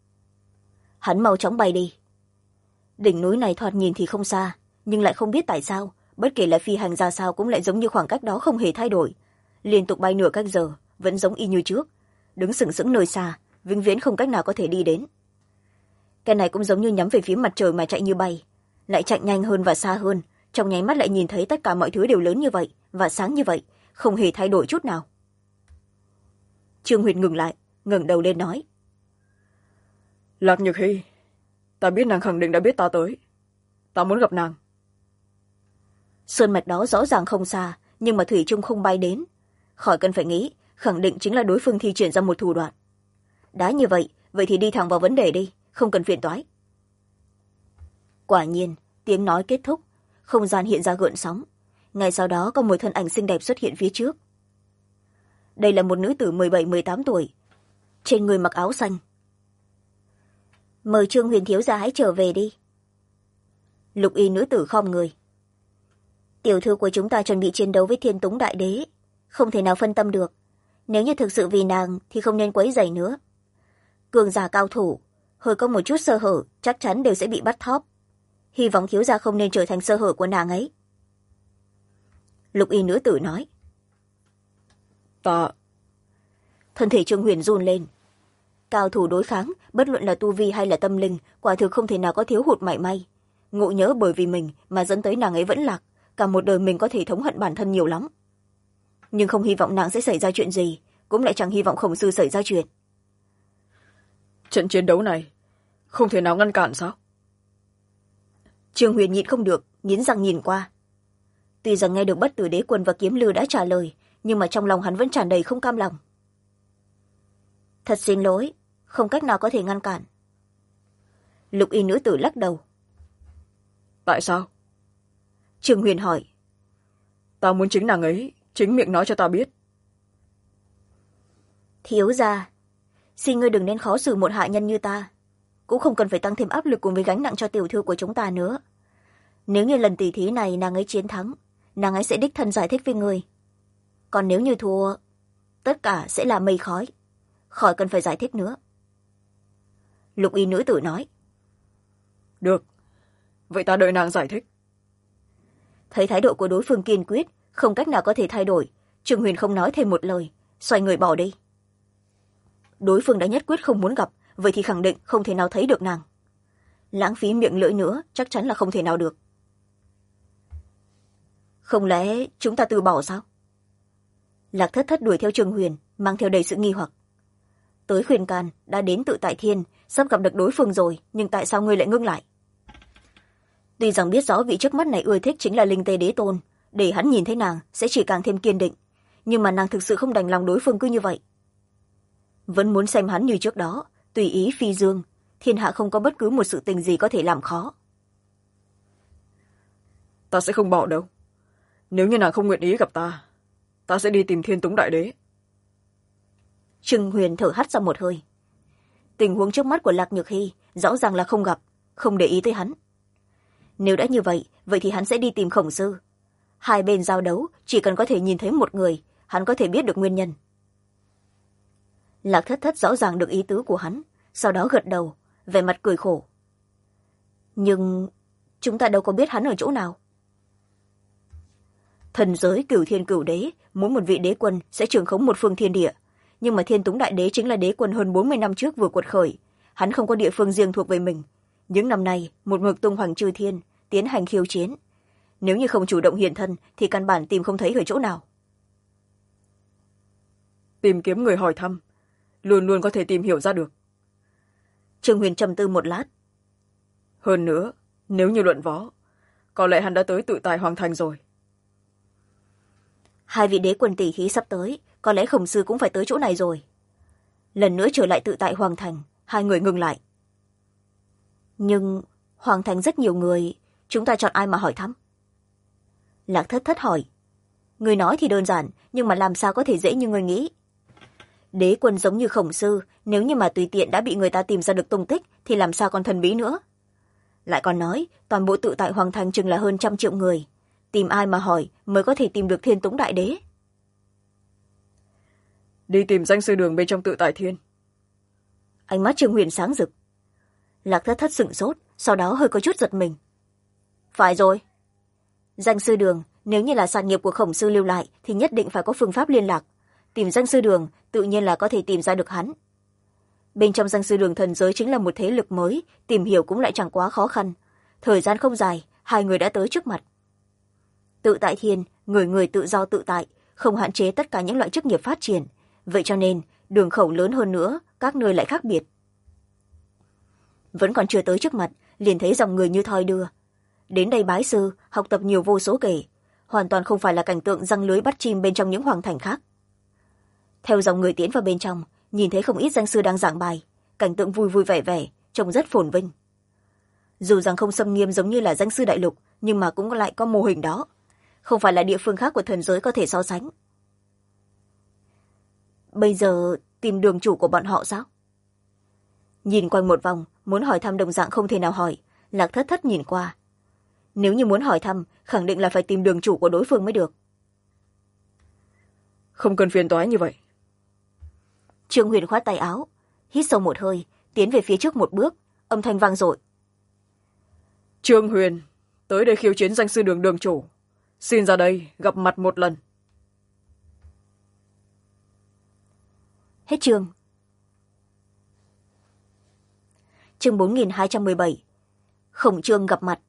A: Hắn mau chóng bay đi. Đỉnh núi này thoạt nhìn thì không xa, nhưng lại không biết tại sao, bất kể là phi hành ra sao cũng lại giống như khoảng cách đó không hề thay đổi, liên tục bay nửa cách giờ, vẫn giống y như trước, đứng sừng sững nơi xa, vĩnh viễn không cách nào có thể đi đến. Cái này cũng giống như nhắm về phía mặt trời mà chạy như bay, lại chạy nhanh hơn và xa hơn, trong nháy mắt lại nhìn thấy tất cả mọi thứ đều lớn như vậy và sáng như vậy, không hề thay đổi chút nào. Trương Huyền ngừng lại, ngẩng đầu lên nói.
B: Lạc Nhược Hy, ta biết nàng khẳng định đã biết ta tới. Ta muốn gặp nàng.
A: Sơn mạch đó rõ ràng không xa, nhưng mà thủy chung không bay đến. Khỏi cần phải nghĩ, khẳng định chính là đối phương thi triển ra một thủ đoạn. Đã như vậy, vậy thì đi thẳng vào vấn đề đi, không cần phiền toái. Quả nhiên, tiếng nói kết thúc, không gian hiện ra gợn sóng. Ngay sau đó có một thân ảnh xinh đẹp xuất hiện phía trước. Đây là một nữ tử 17-18 tuổi, trên người mặc áo xanh. Mời Trương Huyền thiếu gia hãy trở về đi. Lục y nữ tử khom người. Tiểu thư của chúng ta chuẩn bị chiến đấu với Thiên Túng Đại Đế, không thể nào phân tâm được. Nếu như thực sự vì nàng thì không nên quấy rầy nữa. Cường giả cao thủ, hơi có một chút sơ hở chắc chắn đều sẽ bị bắt thóp. Hy vọng thiếu gia không nên trở thành sơ hở của nàng ấy. Lục y nữ tử nói.
B: Ta...
A: Thân thể Trương Huyền run lên. Cao thủ đối kháng, bất luận là tu vi hay là tâm linh, quả thực không thể nào có thiếu hụt mảy may. Ngộ nhớ bởi vì mình mà dẫn tới nàng ấy vẫn lạc, cả một đời mình có thể thống hận bản thân nhiều lắm. Nhưng không hy vọng nàng sẽ xảy ra chuyện gì, cũng lại chẳng hy vọng Khổng sư xảy ra chuyện.
B: Trận chiến đấu này không thể nào ngăn cản sao?
A: Trương Huyền nhịn không được, nghiến răng nhìn qua. Tuy rằng nghe được Bất Tử Đế Quân và Kiếm Lư đã trả lời, nhưng mà trong lòng hắn vẫn tràn đầy không cam lòng. Thật xin lỗi, không cách nào có thể ngăn cản. Lục y nữ tử lắc đầu.
B: Tại sao?
A: Trương Huyền hỏi.
B: Ta muốn chính nàng ấy chính miệng nói cho ta biết.
A: Thiếu gia, xin ngươi đừng nên khó xử một hạ nhân như ta, cũng không cần phải tăng thêm áp lực cùng với gánh nặng cho tiểu thư của chúng ta nữa. Nếu như lần tỉ thí này nàng ấy chiến thắng, nàng ấy sẽ đích thân giải thích với ngươi. Còn nếu như thua, tất cả sẽ là mây khói, khỏi cần phải giải thích nữa. Lục y nữ tử nói.
B: Được, vậy ta đợi nàng giải thích.
A: Thấy thái độ của đối phương kiên quyết, không cách nào có thể thay đổi, Trương Huyền không nói thêm một lời, xoay người bỏ đi. Đối phương đã nhất quyết không muốn gặp, vậy thì khẳng định không thể nào thấy được nàng. Lãng phí miệng lưỡi nữa chắc chắn là không thể nào được. Không lẽ chúng ta từ bỏ sao? Lạc Thất Thất đuổi theo Trương Huyền, mang theo đầy sự nghi hoặc. Tới khuyên can, đã đến Tự Tại Thiên, sắp gặp được đối phương rồi, nhưng tại sao ngươi lại ngưng lại? Tuy rằng biết rõ vị trước mắt này ưa thích chính là Linh Tê Đế Tôn, để hắn nhìn thấy nàng sẽ chỉ càng thêm kiên định, nhưng mà nàng thực sự không đành lòng đối phương cứ như vậy. Vẫn muốn xem hắn như trước đó, tùy ý phi dương, thiên hạ không có bất cứ một sự tình gì có thể làm khó.
B: Ta sẽ không bỏ đâu. Nếu như nàng không nguyện ý gặp ta sẽ đi tìm Thiên Túng Đại Đế.
A: Trương Huyền thở hắt ra một hơi. Tình huống trước mắt của Lạc Nhược Hy rõ ràng là không gặp, không để ý tới hắn. Nếu đã như vậy, vậy thì hắn sẽ đi tìm Khổng Sư. Hai bên giao đấu, chỉ cần có thể nhìn thấy một người, hắn có thể biết được nguyên nhân. Lạc Thất Thất rõ ràng được ý tứ của hắn, sau đó gật đầu, vẻ mặt cười khổ. Nhưng chúng ta đâu có biết hắn ở chỗ nào. Thần giới Cửu Thiên Cửu Đế muốn một vị đế quân sẽ trưởng khống một phương thiên địa, nhưng mà Thiên Túng Đại Đế chính là đế quân hơn 40 năm trước vừa quật khởi, hắn không có địa phương riêng thuộc về mình. Những năm nay một mực tung hoành chư thiên, tiến hành khiêu chiến. Nếu như không chủ động hiện thân thì căn bản tìm không thấy ở chỗ nào.
B: Tìm kiếm người hỏi thăm, luôn luôn có thể tìm hiểu ra được.
A: Trương Huyền trầm tư một lát.
B: Hơn nữa, nếu như luận võ, có lẽ hắn đã tới Tự Tại Hoàng Thành rồi.
A: Hai vị đế quân tỷ khí sắp tới, có lẽ Khổng Sư cũng phải tới chỗ này rồi. Lần nữa trở lại Tự Tại Hoàng Thành, hai người ngừng lại. Nhưng Hoàng Thành rất nhiều người, chúng ta chọn ai mà hỏi thăm? Lạc Thất Thất hỏi. Người nói thì đơn giản, nhưng mà làm sao có thể dễ như người nghĩ? Đế quân giống như Khổng Sư, nếu như mà tùy tiện đã bị người ta tìm ra được tung tích thì làm sao còn thần bí nữa? Lại còn nói, toàn bộ Tự Tại Hoàng Thành chừng là hơn 100 triệu người. Tìm ai mà hỏi mới có thể tìm được Thiên Túng Đại Đế?
B: Đi tìm danh sư đường bên trong Tự Tại Thiên.
A: Ánh mắt Trương Huyền sáng rực. Lạc Thất Thất sửng sốt, sau đó hơi có chút giật mình. Phải rồi. Danh sư đường, nếu như là sản nghiệp của Khổng Sư lưu lại thì nhất định phải có phương pháp liên lạc. Tìm danh sư đường, tự nhiên là có thể tìm ra được hắn. Bên trong danh sư đường thần giới chính là một thế lực mới, tìm hiểu cũng lại chẳng quá khó khăn. Thời gian không dài, hai người đã tới trước mặt. Tự Tại Thiên, người người tự do tự tại, không hạn chế tất cả những loại chức nghiệp phát triển. Vậy cho nên, đường khẩu lớn hơn nữa, các nơi lại khác biệt. Vẫn còn chưa tới trước mặt, liền thấy dòng người như thoi đưa. Đến đây bái sư, học tập nhiều vô số kể, hoàn toàn không phải là cảnh tượng giăng lưới bắt chim bên trong những hoàng thành khác. Theo dòng người tiến vào bên trong, nhìn thấy không ít danh sư đang giảng bài, cảnh tượng vui vui vẻ vẻ, trông rất phồn vinh. Dù rằng không xâm nghiêm giống như là danh sư đại lục, nhưng mà cũng lại có mô hình đó, không phải là địa phương khác của thần giới có thể so sánh. Bây giờ tìm đường chủ của bọn họ sao? Nhìn quanh một vòng, muốn hỏi thăm đồng dạng không thể nào hỏi, Lạc Thất Thất nhìn qua. Nếu như muốn hỏi thăm, khẳng định là phải tìm đường chủ của đối phương mới được.
B: Không cần phiền toái như vậy.
A: Trương Huyền khoát tay áo, hít sâu một hơi, tiến về phía trước một bước, âm thanh vang dội.
B: Trương Huyền, tới đây khiêu chiến danh sư đường đường chủ. Xin ra đây, gặp mặt một lần.
A: Hết chương. Chương 4217. Khổng Trương gặp mặt.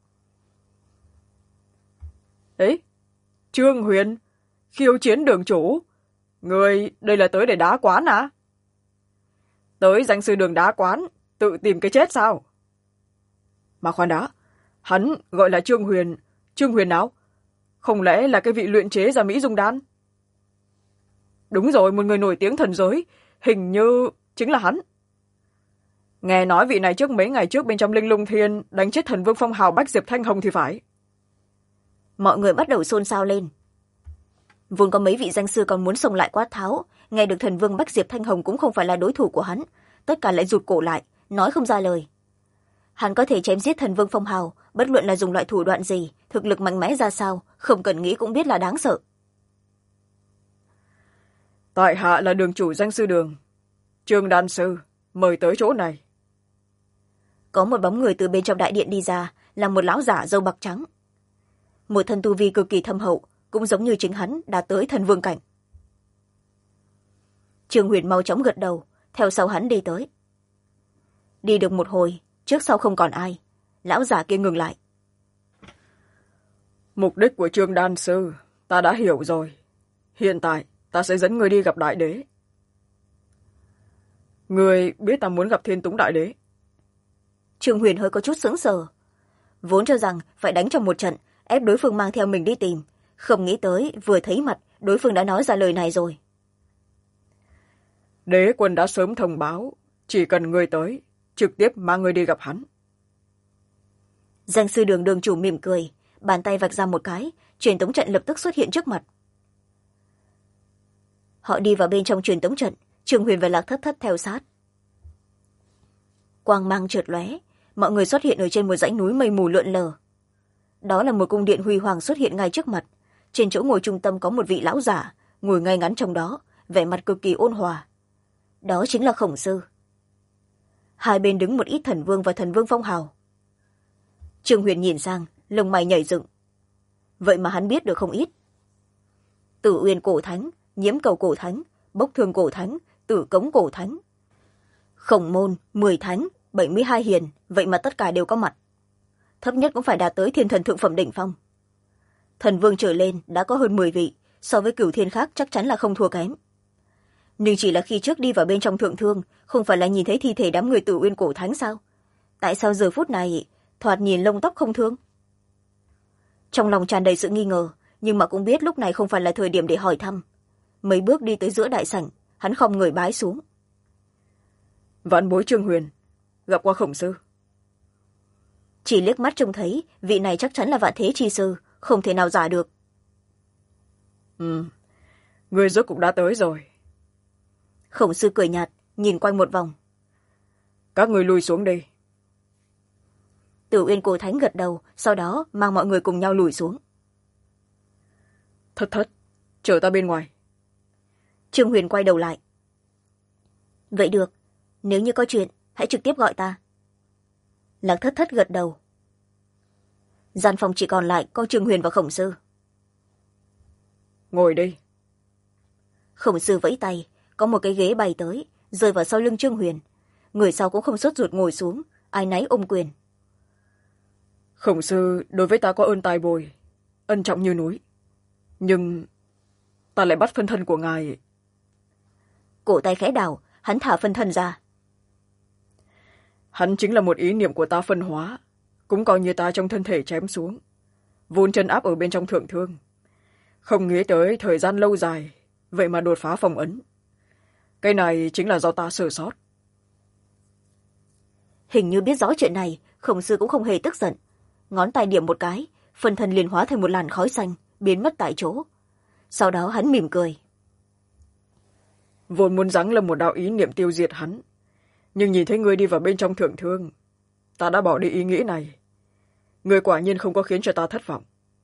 B: Ấy, Trương Huyền, khiêu chiến đường chủ. Người đây là tới để đá quán à? Tới danh sư đường đá quán, tự tìm cái chết sao? Mà khoan đã, hắn gọi là Trương Huyền. Trương Huyền nào? Không lẽ là cái vị luyện chế ra Mỹ Dung Đan? Đúng rồi, một người nổi tiếng thần giới, hình như chính là hắn. Nghe nói vị này trước mấy ngày trước bên trong Linh Lung Thiên đánh chết thần vương phong hào Bách Diệp Thanh Hồng thì phải.
A: Mọi người bắt đầu xôn xao lên. Vốn có mấy vị danh sư còn muốn xông lại quát tháo, nghe được thần vương Bách Diệp Thanh Hồng cũng không phải là đối thủ của hắn, tất cả lại rụt cổ lại, nói không ra lời. Hắn có thể chém giết thần vương phong hào, bất luận là dùng loại thủ đoạn gì, thực lực mạnh mẽ ra sao, không cần nghĩ cũng biết là đáng sợ.
B: tại hạ là đường chủ danh sư đường. Trương đan sư, mời tới chỗ này.
A: Có một bóng người từ bên trong đại điện đi ra, là một lão giả râu bạc trắng. Một thân tu vi cực kỳ thâm hậu, cũng giống như chính hắn đạt tới thần vương cảnh. Trương Huyền mau chóng gật đầu, theo sau hắn đi tới. Đi được một hồi, trước sau không còn ai, lão giả kia ngừng lại.
B: Mục đích của Trương đan sư ta đã hiểu rồi. Hiện tại ta sẽ dẫn người đi gặp đại đế. Người biết ta muốn gặp Thiên Túng đại đế.
A: Trương Huyền hơi có chút sững sờ, vốn cho rằng phải đánh trong một trận ép đối phương mang theo mình đi tìm, không nghĩ tới vừa thấy mặt đối phương đã nói ra lời này rồi.
B: Đế quân đã sớm thông báo, chỉ cần người tới trực tiếp mang người đi gặp hắn.
A: Danh sư đường đường chủ mỉm cười, bàn tay vạch ra một cái, truyền tống trận lập tức xuất hiện trước mặt. Họ đi vào bên trong truyền tống trận, Trương Huyền và Lạc Thất Thất theo sát. Quang mang chợt lóe, mọi người xuất hiện ở trên một dãy núi mây mù lượn lờ. Đó là một cung điện huy hoàng xuất hiện ngay trước mặt. Trên chỗ ngồi trung tâm có một vị lão giả ngồi ngay ngắn trong đó, vẻ mặt cực kỳ ôn hòa. Đó chính là Khổng Sư. Hai bên đứng một ít thần vương và thần vương phong hào. Trương Huyền nhìn sang, lông mày nhảy dựng. Vậy mà hắn biết được không ít. Tử Uyên cổ thánh, Nhiễm Cầu cổ thánh, Bốc Thương cổ thánh, Tử Cống cổ thánh, Khổng Môn 10 thánh, 72 hiền, vậy mà tất cả đều có mặt. Thấp nhất cũng phải đạt tới thiên thần thượng phẩm đỉnh phong. Thần vương trở lên đã có hơn 10 vị, so với cửu thiên khác chắc chắn là không thua kém. Nhưng chỉ là khi trước đi vào bên trong thượng thương, không phải là nhìn thấy thi thể đám người Tử Uyên cổ thánh sao? Tại sao giờ phút này thoạt nhìn lông tóc không thương? Trong lòng tràn đầy sự nghi ngờ, nhưng mà cũng biết lúc này không phải là thời điểm để hỏi thăm. Mấy bước đi tới giữa đại sảnh, hắn khom người bái xuống.
B: Vãn bối Trương Huyền, gặp qua Khổng Sư.
A: Chỉ liếc mắt trông thấy vị này chắc chắn là Vạn Thế chi sư, không thể nào giả được.
B: Người rốt cục đã tới rồi.
A: Khổng Sư cười nhạt, nhìn quanh một vòng.
B: Các người lùi xuống đi.
A: Tử Uyên cổ thánh gật đầu, sau đó mang mọi người cùng nhau lùi xuống.
B: Thất Thất, chờ ta bên ngoài.
A: Trương Huyền quay đầu lại. Vậy được, nếu như có chuyện hãy trực tiếp gọi ta. Lạc Thất Thất gật đầu. Gian phòng chỉ còn lại có Trương Huyền và Khổng Sư.
B: Ngồi đi.
A: Khổng Sư vẫy tay, có một cái ghế bay tới, rơi vào sau lưng Trương Huyền. Người sau cũng không sốt ruột ngồi xuống, ai nấy ôm quyền.
B: Khổng Sư đối với ta có ơn tài bồi, ân trọng như núi. Nhưng ta lại bắt phân thân của ngài.
A: Cổ tay khẽ đảo, hắn thả phân thân ra.
B: Hắn chính là một ý niệm của ta phân hóa, cũng coi như ta trong thân thể chém xuống, vốn chân áp ở bên trong thượng thương. Không nghĩ tới thời gian lâu dài, vậy mà đột phá phong ấn. Cái này chính là do ta sơ sót.
A: Hình như biết rõ chuyện này, Khổng Sư cũng không hề tức giận. Ngón tay điểm một cái, phân thân liền hóa thành một làn khói xanh, biến mất tại chỗ. Sau đó hắn mỉm cười.
B: Vốn muốn giáng lâm một đạo ý niệm tiêu diệt hắn, nhưng nhìn thấy ngươi đi vào bên trong thượng thương, ta đã bỏ đi ý nghĩ này. Ngươi quả nhiên không có khiến cho ta thất vọng.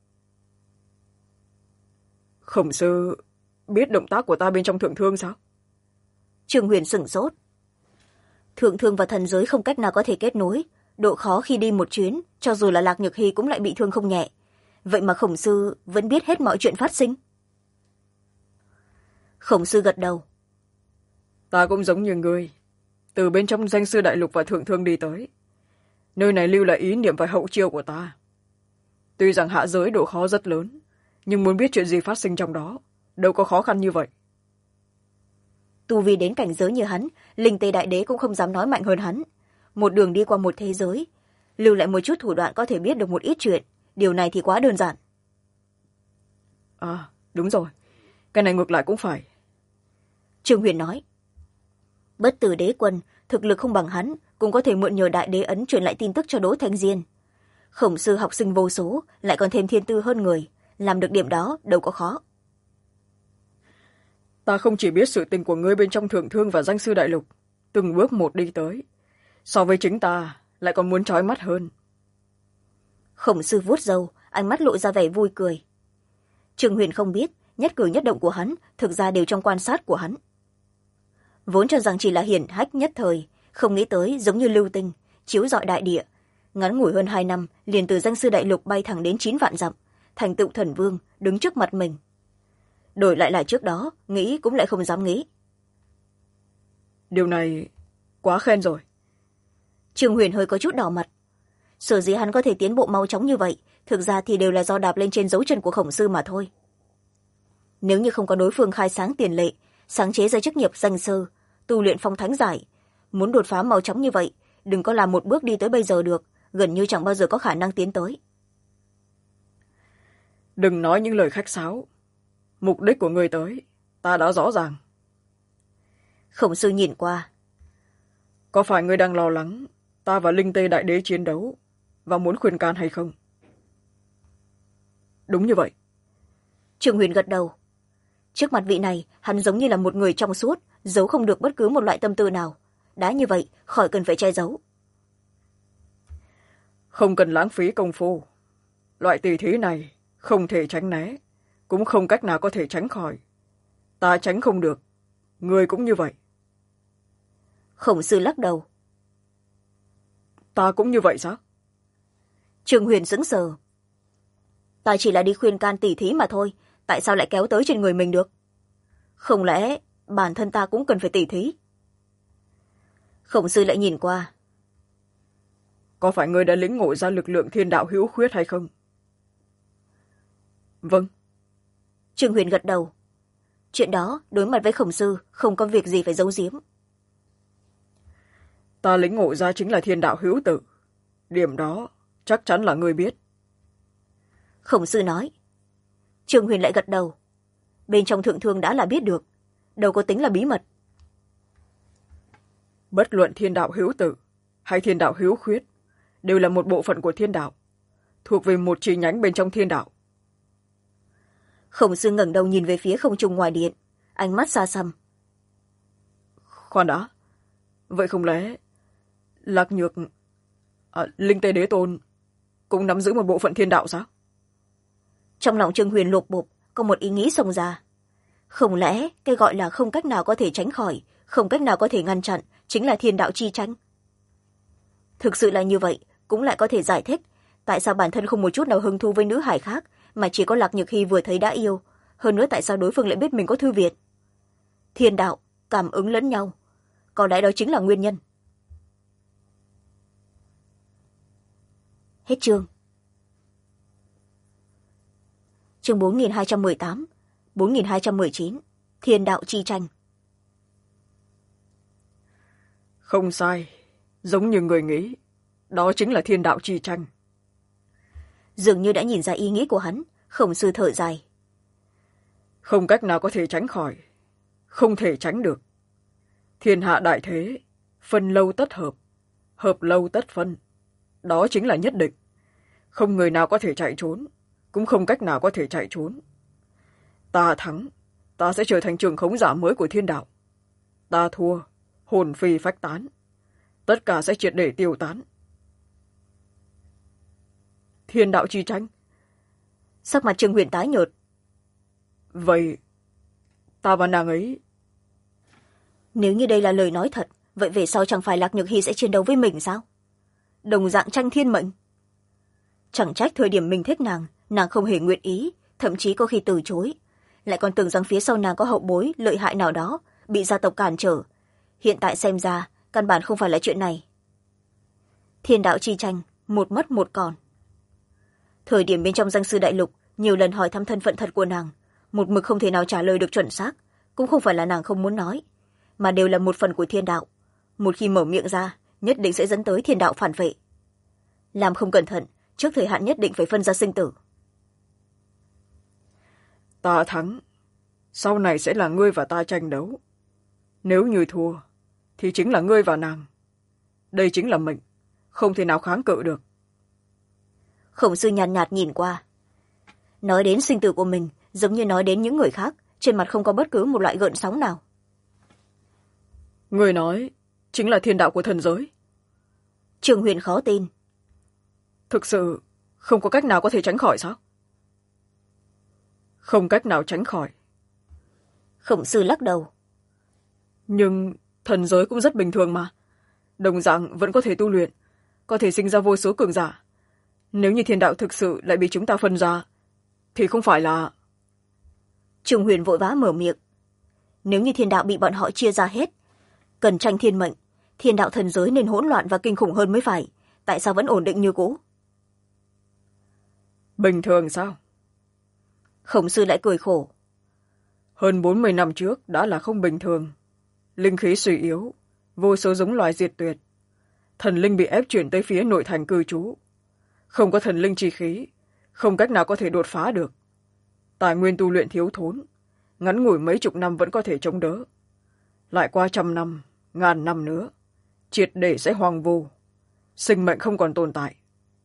B: Khổng Sư biết động tác của ta bên trong thượng thương sao?
A: Trương Huyền sửng sốt. Thượng thương và thần giới không cách nào có thể kết nối, độ khó khi đi một chuyến, cho dù là Lạc Nhược Hy cũng lại bị thương không nhẹ. Vậy mà Khổng Sư vẫn biết hết mọi chuyện phát sinh. Khổng Sư gật đầu.
B: Ta cũng giống như ngươi, từ bên trong danh sư đại lục và thượng thương đi tới. Nơi này lưu lại ý niệm và hậu chiêu của ta. Tuy rằng hạ giới độ khó rất lớn, nhưng muốn biết chuyện gì phát sinh trong đó, đâu có khó khăn như vậy.
A: Tu vi đến cảnh giới như hắn, Linh Tê Đại Đế cũng không dám nói mạnh hơn hắn. Một đường đi qua một thế giới, lưu lại một chút thủ đoạn có thể biết được một ít chuyện. Điều này thì quá đơn giản.
B: À, đúng rồi. Cái này ngược lại cũng phải.
A: Trương Huyền nói. Bất tử đế quân, thực lực không bằng hắn, cũng có thể mượn nhờ đại đế ấn truyền lại tin tức cho Đỗ Thanh Diên. Khổng Sư học sinh vô số, lại còn thêm thiên tư hơn người. Làm được điểm đó đâu có khó.
B: Ta không chỉ biết sự tình của ngươi bên trong thượng thương và danh sư đại lục, từng bước một đi tới. So với chính ta, lại còn muốn trói mắt hơn.
A: Khổng Sư vuốt râu, ánh mắt lộ ra vẻ vui cười. Trương Huyền không biết, nhất cử nhất động của hắn thực ra đều trong quan sát của hắn. Vốn cho rằng chỉ là hiển hách nhất thời, không nghĩ tới giống như lưu tinh chiếu rọi đại địa, ngắn ngủi hơn 2 năm liền từ danh sư đại lục bay thẳng đến 9 vạn dặm, thành tựu thần vương đứng trước mặt mình. Đổi lại là trước đó nghĩ cũng lại không dám nghĩ.
B: Điều này quá khen rồi.
A: Trương Huyền hơi có chút đỏ mặt. Sở dĩ hắn có thể tiến bộ mau chóng như vậy thực ra thì đều là do đạp lên trên dấu chân của Khổng Sư mà thôi. Nếu như không có đối phương khai sáng tiền lệ, sáng chế ra chức nghiệp danh sư, tu luyện phong thánh giải, muốn đột phá mau chóng như vậy đừng có làm một bước đi tới bây giờ được, gần như chẳng bao giờ có khả năng tiến tới.
B: Đừng nói những lời khách sáo. Mục đích của người tới ta đã rõ ràng.
A: Khổng Sư nhìn qua.
B: Có phải ngươi đang lo lắng ta và Linh Tê Đại Đế chiến đấu và muốn khuyên can hay không? Đúng như vậy.
A: Trương Huyền gật đầu. Trước mặt vị này hắn giống như là một người trong suốt, giấu không được bất cứ một loại tâm tư nào. Đã như vậy khỏi cần phải che giấu.
B: Không cần lãng phí công phu. Loại tỷ thí này không thể tránh né, cũng không cách nào có thể tránh khỏi. Ta tránh không được, ngươi cũng như vậy.
A: Khổng Sư lắc đầu.
B: Ta cũng như vậy sao?
A: Trương Huyền sững sờ. Ta chỉ là đi khuyên can tỷ thí mà thôi, tại sao lại kéo tới trên người mình được? Không lẽ bản thân ta cũng cần phải tỷ thí? Khổng Sư lại nhìn qua.
B: Có phải ngươi đã lĩnh ngộ ra lực lượng thiên đạo hữu khuyết hay không? Vâng.
A: Trương Huyền gật đầu. Chuyện đó đối mặt với Khổng Sư không có việc gì phải giấu giếm.
B: Ta lĩnh ngộ ra chính là thiên đạo hữu tử. Điểm đó chắc chắn là ngươi biết.
A: Khổng Sư nói. Trương Huyền lại gật đầu. Bên trong thượng thương đã là biết được, đâu có tính là bí mật.
B: Bất luận thiên đạo hữu tử hay thiên đạo hữu khuyết đều là một bộ phận của thiên đạo, thuộc về một chi nhánh bên trong thiên đạo.
A: Khổng Sư ngẩng đầu nhìn về phía không trung ngoài điện, ánh mắt xa xăm.
B: Khoan đã, vậy không lẽ Lạc Nhược, Linh Tê Đế Tôn cũng nắm giữ một bộ phận thiên đạo sao?
A: Trong lòng Trương Huyền lột bột, có một ý nghĩ xông ra. Không lẽ cái gọi là không cách nào có thể tránh khỏi, không cách nào có thể ngăn chặn chính là thiên đạo chi tranh? Thực sự là như vậy cũng lại có thể giải thích tại sao bản thân không một chút nào hứng thú với nữ hải khác, mà chỉ có Lạc Nhược Hy vừa thấy đã yêu. Hơn nữa tại sao đối phương lại biết mình có thư viện? Thiên đạo cảm ứng lẫn nhau, có lẽ đó chính là nguyên nhân. Hết chương. Chương 4218, 4219, Thiên đạo chi tranh.
B: Không sai, giống như người nghĩ, đó chính là thiên đạo chi tranh.
A: Dường như đã nhìn ra ý nghĩ của hắn, Khổng Sư thở dài.
B: Không cách nào có thể tránh khỏi, không thể tránh được. Thiên hạ đại thế, phân lâu tất hợp, hợp lâu tất phân. Đó chính là nhất định. Không người nào có thể chạy trốn, cũng không cách nào có thể chạy trốn. Ta thắng, ta sẽ trở thành trường khống giả mới của thiên đạo. Ta thua, hồn phi phách tán. Tất cả sẽ triệt để tiêu tán. Thiên đạo chi tranh.
A: Sắc mặt Trương Huyền tái nhợt.
B: Vậy, ta và nàng ấy...
A: Nếu như đây là lời nói thật, vậy về sau chẳng phải Lạc Nhược Hy sẽ chiến đấu với mình sao? Đồng dạng tranh thiên mệnh. Chẳng trách thời điểm mình thích nàng, nàng không hề nguyện ý, thậm chí có khi từ chối. Lại còn tưởng rằng phía sau nàng có hậu bối, lợi hại nào đó, bị gia tộc cản trở. Hiện tại xem ra, căn bản không phải là chuyện này. Thiên đạo chi tranh, một mất một còn. Thời điểm bên trong danh sư đại lục, nhiều lần hỏi thăm thân phận thật của nàng, một mực không thể nào trả lời được chuẩn xác, cũng không phải là nàng không muốn nói, mà đều là một phần của thiên đạo. Một khi mở miệng ra, nhất định sẽ dẫn tới thiên đạo phản vệ. Làm không cẩn thận, trước thời hạn nhất định phải phân ra sinh tử.
B: Ta thắng, sau này sẽ là ngươi và ta tranh đấu. Nếu như thua, thì chính là ngươi và nàng. Đây chính là mệnh, không thể nào kháng cự được.
A: Khổng Sư nhàn nhạt nhìn qua. Nói đến sinh tử của mình, giống như nói đến những người khác, trên mặt không có bất cứ một loại gợn sóng nào.
B: Người nói, chính là thiên đạo của thần giới.
A: Trương Huyền khó tin.
B: Thực sự, không có cách nào có thể tránh khỏi sao? không cách nào tránh khỏi.
A: Khổng sư lắc đầu.
B: Nhưng thần giới cũng rất bình thường mà. Đồng dạng vẫn có thể tu luyện, có thể sinh ra vô số cường giả. Nếu như thiên đạo thực sự lại bị chúng ta phân ra, thì không phải là...
A: Trương Huyền vội vã mở miệng. Nếu như thiên đạo bị bọn họ chia ra hết, cần tranh thiên mệnh, thiên đạo thần giới nên hỗn loạn và kinh khủng hơn mới phải. Tại sao vẫn ổn định như cũ?
B: Bình thường sao?
A: Khổng sư lại cười khổ.
B: Hơn 40 năm trước đã là không bình thường. Linh khí suy yếu, vô số giống loài diệt tuyệt. Thần linh bị ép chuyển tới phía nội thành cư trú. Không có thần linh chi khí, không cách nào có thể đột phá được. Tài nguyên tu luyện thiếu thốn, ngắn ngủi mấy chục năm vẫn có thể chống đỡ. Lại qua 100 năm, 1000 năm nữa, triệt để sẽ hoang vu. Sinh mệnh không còn tồn tại.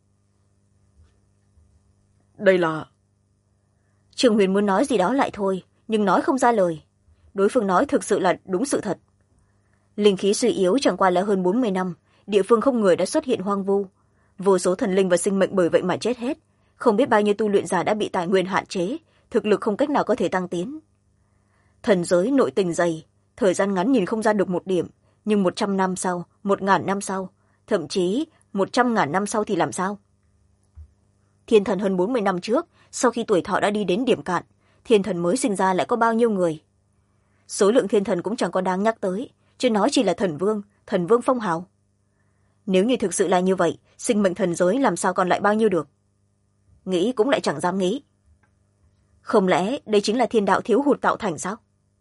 B: Đây là...
A: Trương Huyền muốn nói gì đó lại thôi, nhưng nói không ra lời. Đối phương nói thực sự là đúng sự thật. Linh khí suy yếu chẳng qua là hơn 40 năm, địa phương không người đã xuất hiện hoang vu. Vô số thần linh và sinh mệnh bởi vậy mà chết hết. Không biết bao nhiêu tu luyện giả đã bị tài nguyên hạn chế, thực lực không cách nào có thể tăng tiến. Thần giới nội tình dày, thời gian ngắn nhìn không ra được một điểm, nhưng 100 năm sau, 1000 năm sau, thậm chí 100.000 năm sau thì làm sao? Thiên thần hơn 40 năm trước, sau khi tuổi thọ đã đi đến điểm cạn, thiên thần mới sinh ra lại có bao nhiêu người? Số lượng thiên thần cũng chẳng có đáng nhắc tới, chứ nói chỉ là thần vương phong hào. Nếu như thực sự là như vậy, sinh mệnh thần giới làm sao còn lại bao nhiêu được? Nghĩ cũng lại chẳng dám nghĩ. Không lẽ đây chính là thiên đạo thiếu hụt tạo thành sao?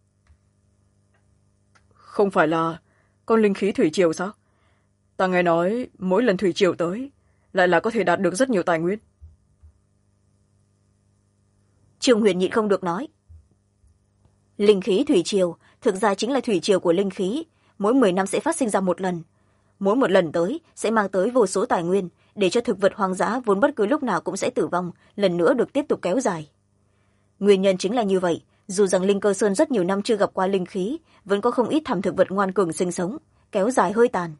B: Không phải là con linh khí thủy triều sao? Ta nghe nói mỗi lần thủy triều tới, lại là có thể đạt được rất nhiều tài nguyên.
A: Trương Huyền nhịn không được nói. Linh khí thủy triều thực ra chính là thủy triều của linh khí, mỗi 10 năm sẽ phát sinh ra một lần. Mỗi một lần tới sẽ mang tới vô số tài nguyên, để cho thực vật hoang dã vốn bất cứ lúc nào cũng sẽ tử vong, lần nữa được tiếp tục kéo dài. Nguyên nhân chính là như vậy, dù rằng Linh Cơ Sơn rất nhiều năm chưa gặp qua linh khí, vẫn có không ít thảm thực vật ngoan cường sinh sống, kéo dài hơi tàn.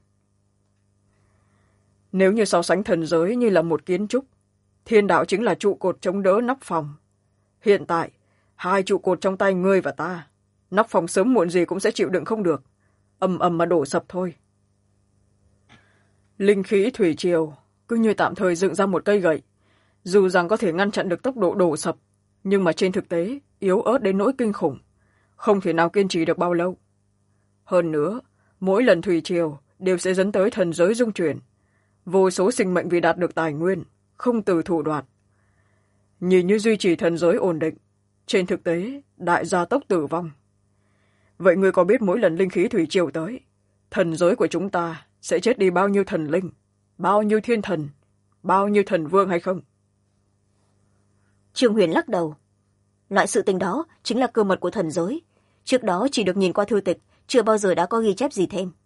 B: Nếu như so sánh thần giới như là một kiến trúc, thiên đạo chính là trụ cột chống đỡ nóc phòng. Hiện tại, 2 trụ cột trong tay ngươi và ta, nóc phòng sớm muộn gì cũng sẽ chịu đựng không được, ầm ầm mà đổ sập thôi. Linh khí thủy triều cứ như tạm thời dựng ra một cây gậy, dù rằng có thể ngăn chặn được tốc độ đổ sập, nhưng mà trên thực tế yếu ớt đến nỗi kinh khủng, không thể nào kiên trì được bao lâu. Hơn nữa, mỗi lần thủy triều đều sẽ dẫn tới thần giới rung chuyển, vô số sinh mệnh vì đạt được tài nguyên không từ thủ đoạn. Nhìn như duy trì thần giới ổn định, trên thực tế đại gia tốc tử vong. Vậy ngươi có biết mỗi lần linh khí thủy triều tới, thần giới của chúng ta sẽ chết đi bao nhiêu thần linh, bao nhiêu thiên thần, bao nhiêu thần vương hay không?
A: Trương Huyền lắc đầu. Loại sự tình đó chính là cơ mật của thần giới, trước đó chỉ được nhìn qua thư tịch, chưa bao giờ đã có ghi chép gì thêm.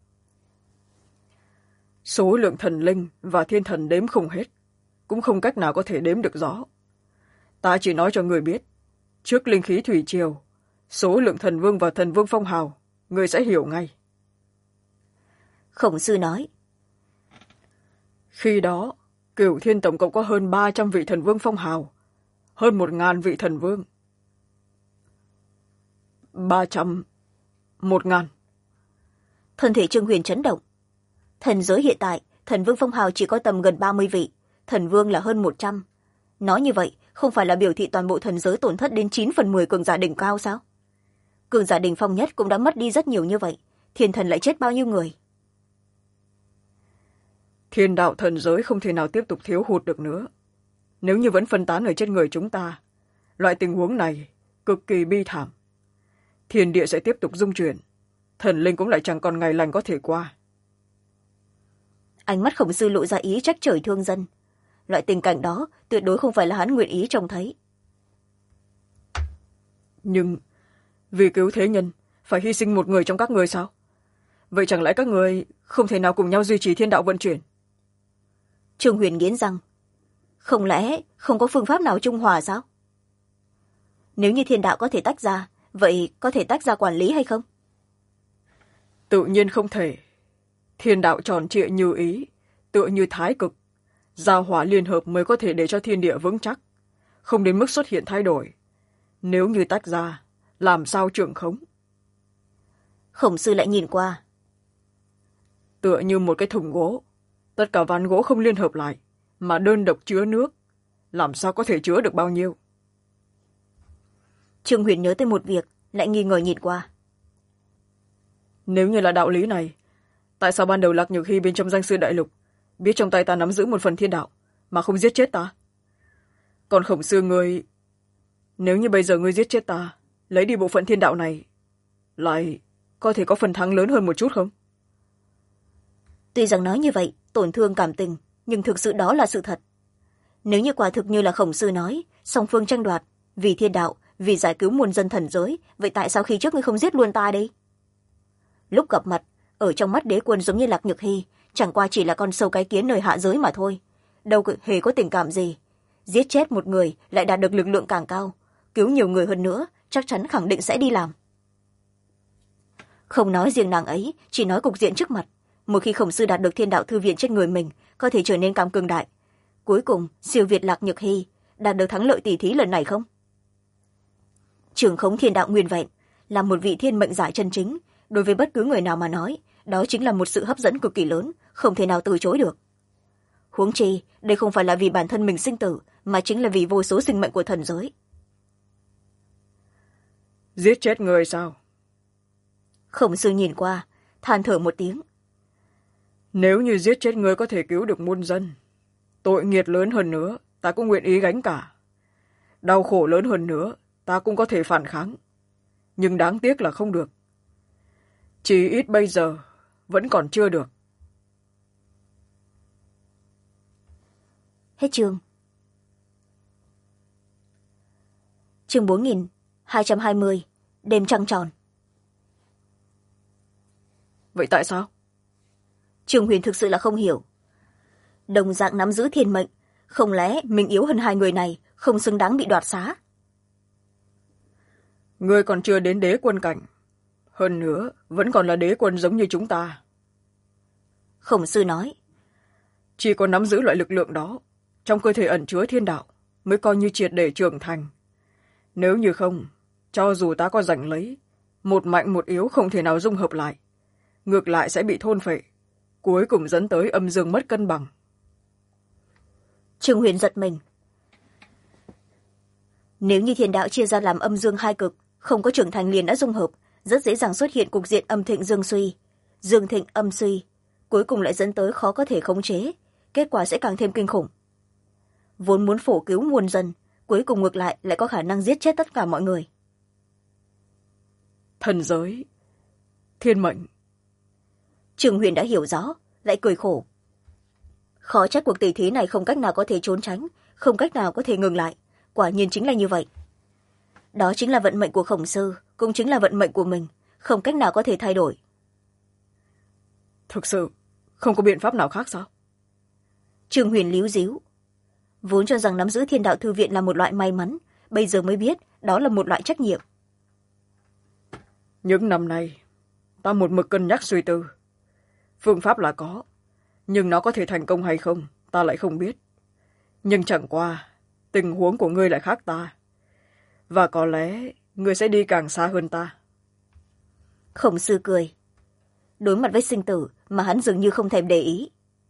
B: Số lượng thần linh và thiên thần đếm không hết, cũng không cách nào có thể đếm được rõ. Ta chỉ nói cho người biết, trước linh khí thủy triều, số lượng thần vương và thần vương phong hào, người sẽ hiểu ngay.
A: Khổng sư nói.
B: Khi đó, Cửu Thiên tổng cộng có hơn 300 vị thần vương phong hào, hơn 1000 vị thần vương. 300, 1000.
A: Thân thể Trương Huyền chấn động. Thần giới hiện tại, thần vương phong hào chỉ có tầm gần 30 vị, thần vương là hơn 100. Nói như vậy, không phải là biểu thị toàn bộ thần giới tổn thất đến 9/10 cường giả đỉnh cao sao? Cường giả đỉnh phong nhất cũng đã mất đi rất nhiều như vậy, thiên thần lại chết bao nhiêu người?
B: Thiên đạo thần giới không thể nào tiếp tục thiếu hụt được nữa. Nếu như vẫn phân tán ở trên người chúng ta, loại tình huống này cực kỳ bi thảm. Thiên địa sẽ tiếp tục rung chuyển, thần linh cũng lại chẳng còn ngày lành có thể qua.
A: Ánh mắt Khổng sư lộ ra ý trách trời thương dân. Loại tình cảnh đó tuyệt đối không phải là hắn nguyện ý trông thấy.
B: Nhưng vì cứu thế nhân, phải hy sinh một người trong các người sao? Vậy chẳng lẽ các người không thể nào cùng nhau duy trì thiên đạo vận chuyển?
A: Trương Huyền nghiến răng. Không lẽ không có phương pháp nào trung hòa sao? Nếu như thiên đạo có thể tách ra, vậy có thể tách ra quản lý hay không?
B: Tự nhiên không thể. Thiên đạo tròn trịa như ý, tựa như thái cực. Giao hỏa liên hợp mới có thể để cho thiên địa vững chắc, không đến mức xuất hiện thay đổi, nếu như tách ra làm sao trưởng khống?
A: Khổng sư lại nhìn qua.
B: Tựa như một cái thùng gỗ, tất cả ván gỗ không liên hợp lại mà đơn độc chứa nước, làm sao có thể chứa được bao nhiêu?
A: Trương Huyền nhớ tới một việc, lại nghi ngờ nhìn qua.
B: Nếu như là đạo lý này, tại sao ban đầu Lạc Nhược Hy bên trong danh sư đại lục biết trong tay ta nắm giữ một phần thiên đạo mà không giết chết ta? Còn Khổng sư ngươi, nếu như bây giờ ngươi giết chết ta, lấy đi bộ phận thiên đạo này, lại có thể có phần thắng lớn hơn một chút không?
A: Tuy rằng nói như vậy tổn thương cảm tình, nhưng thực sự đó là sự thật. Nếu như quả thực như là Khổng sư nói, song phương tranh đoạt vì thiên đạo, vì giải cứu muôn dân thần giới, vậy tại sao khi trước ngươi không giết luôn ta đi? Lúc gặp mặt, ở trong mắt đế quân giống như Lạc Nhược Hy, chẳng qua chỉ là con sâu cái kiến nơi hạ giới mà thôi, đâu hề có tình cảm gì. Giết chết một người lại đạt được lực lượng càng cao, cứu nhiều người hơn nữa, chắc chắn khẳng định sẽ đi làm. Không nói riêng nàng ấy, chỉ nói cục diện trước mặt. Một khi Khổng sư đạt được thiên đạo thư viện trên người mình, có thể trở nên càng cường đại, cuối cùng siêu việt Lạc Nhược Hy, đạt được thắng lợi tỷ thí lần này không? Trưởng khống thiên đạo nguyên vẹn là một vị thiên mệnh giải chân chính, đối với bất cứ người nào mà nói, đó chính là một sự hấp dẫn cực kỳ lớn, không thể nào từ chối được. Huống chi đây không phải là vì bản thân mình sinh tử, mà chính là vì vô số sinh mệnh của thần giới.
B: Giết chết người sao?
A: Khổng sư nhìn qua, than thở một tiếng.
B: Nếu như giết chết người có thể cứu được muôn dân, tội nghiệt lớn hơn nữa ta cũng nguyện ý gánh cả. Đau khổ lớn hơn nữa ta cũng có thể phản kháng, nhưng đáng tiếc là không được. Chỉ ít bây giờ vẫn còn chưa được.
A: Hết chương. Chương 4220, đêm trăng tròn.
B: Vậy tại sao?
A: Trương Huyền thực sự là không hiểu. Đồng dạng nắm giữ thiên mệnh, không lẽ mình yếu hơn hai người này, không xứng đáng bị đoạt xá?
B: Ngươi còn chưa đến đế quân cảnh, hơn nữa vẫn còn là đế quân giống như chúng ta.
A: Khổng sư nói.
B: Chỉ có nắm giữ loại lực lượng đó, trong cơ thể ẩn chứa thiên đạo, mới coi như triệt để trưởng thành. Nếu như không, cho dù ta có giành lấy, một mạnh một yếu không thể nào dung hợp lại, ngược lại sẽ bị thôn phệ, cuối cùng dẫn tới âm dương mất cân bằng.
A: Trương Huyền giật mình. Nếu như thiên đạo chia ra làm âm dương hai cực, không có trưởng thành liền đã dung hợp, rất dễ dàng xuất hiện cục diện âm thịnh dương suy, dương thịnh âm suy, cuối cùng lại dẫn tới khó có thể khống chế, kết quả sẽ càng thêm kinh khủng. Vốn muốn phổ cứu muôn dân, cuối cùng ngược lại có khả năng giết chết tất cả mọi người.
B: Thần giới, thiên mệnh.
A: Trương Huyền đã hiểu rõ, lại cười khổ. Khó trách cuộc tỷ thí này không cách nào có thể trốn tránh, không cách nào có thể ngừng lại, quả nhiên chính là như vậy. Đó chính là vận mệnh của Khổng sư, cũng chính là vận mệnh của mình, không cách nào có thể thay đổi.
B: Thực sự không có biện pháp nào khác sao?
A: Trương Huyền líu díu. Vốn cho rằng nắm giữ thiên đạo thư viện là một loại may mắn, bây giờ mới biết đó là một loại trách nhiệm.
B: Những năm nay ta một mực cân nhắc suy tư. Phương pháp là có, nhưng nó có thể thành công hay không ta lại không biết. Nhưng chẳng qua tình huống của ngươi lại khác ta, và có lẽ ngươi sẽ đi càng xa hơn ta.
A: Khổng sư cười. Đối mặt với sinh tử mà hắn dường như không thèm để ý.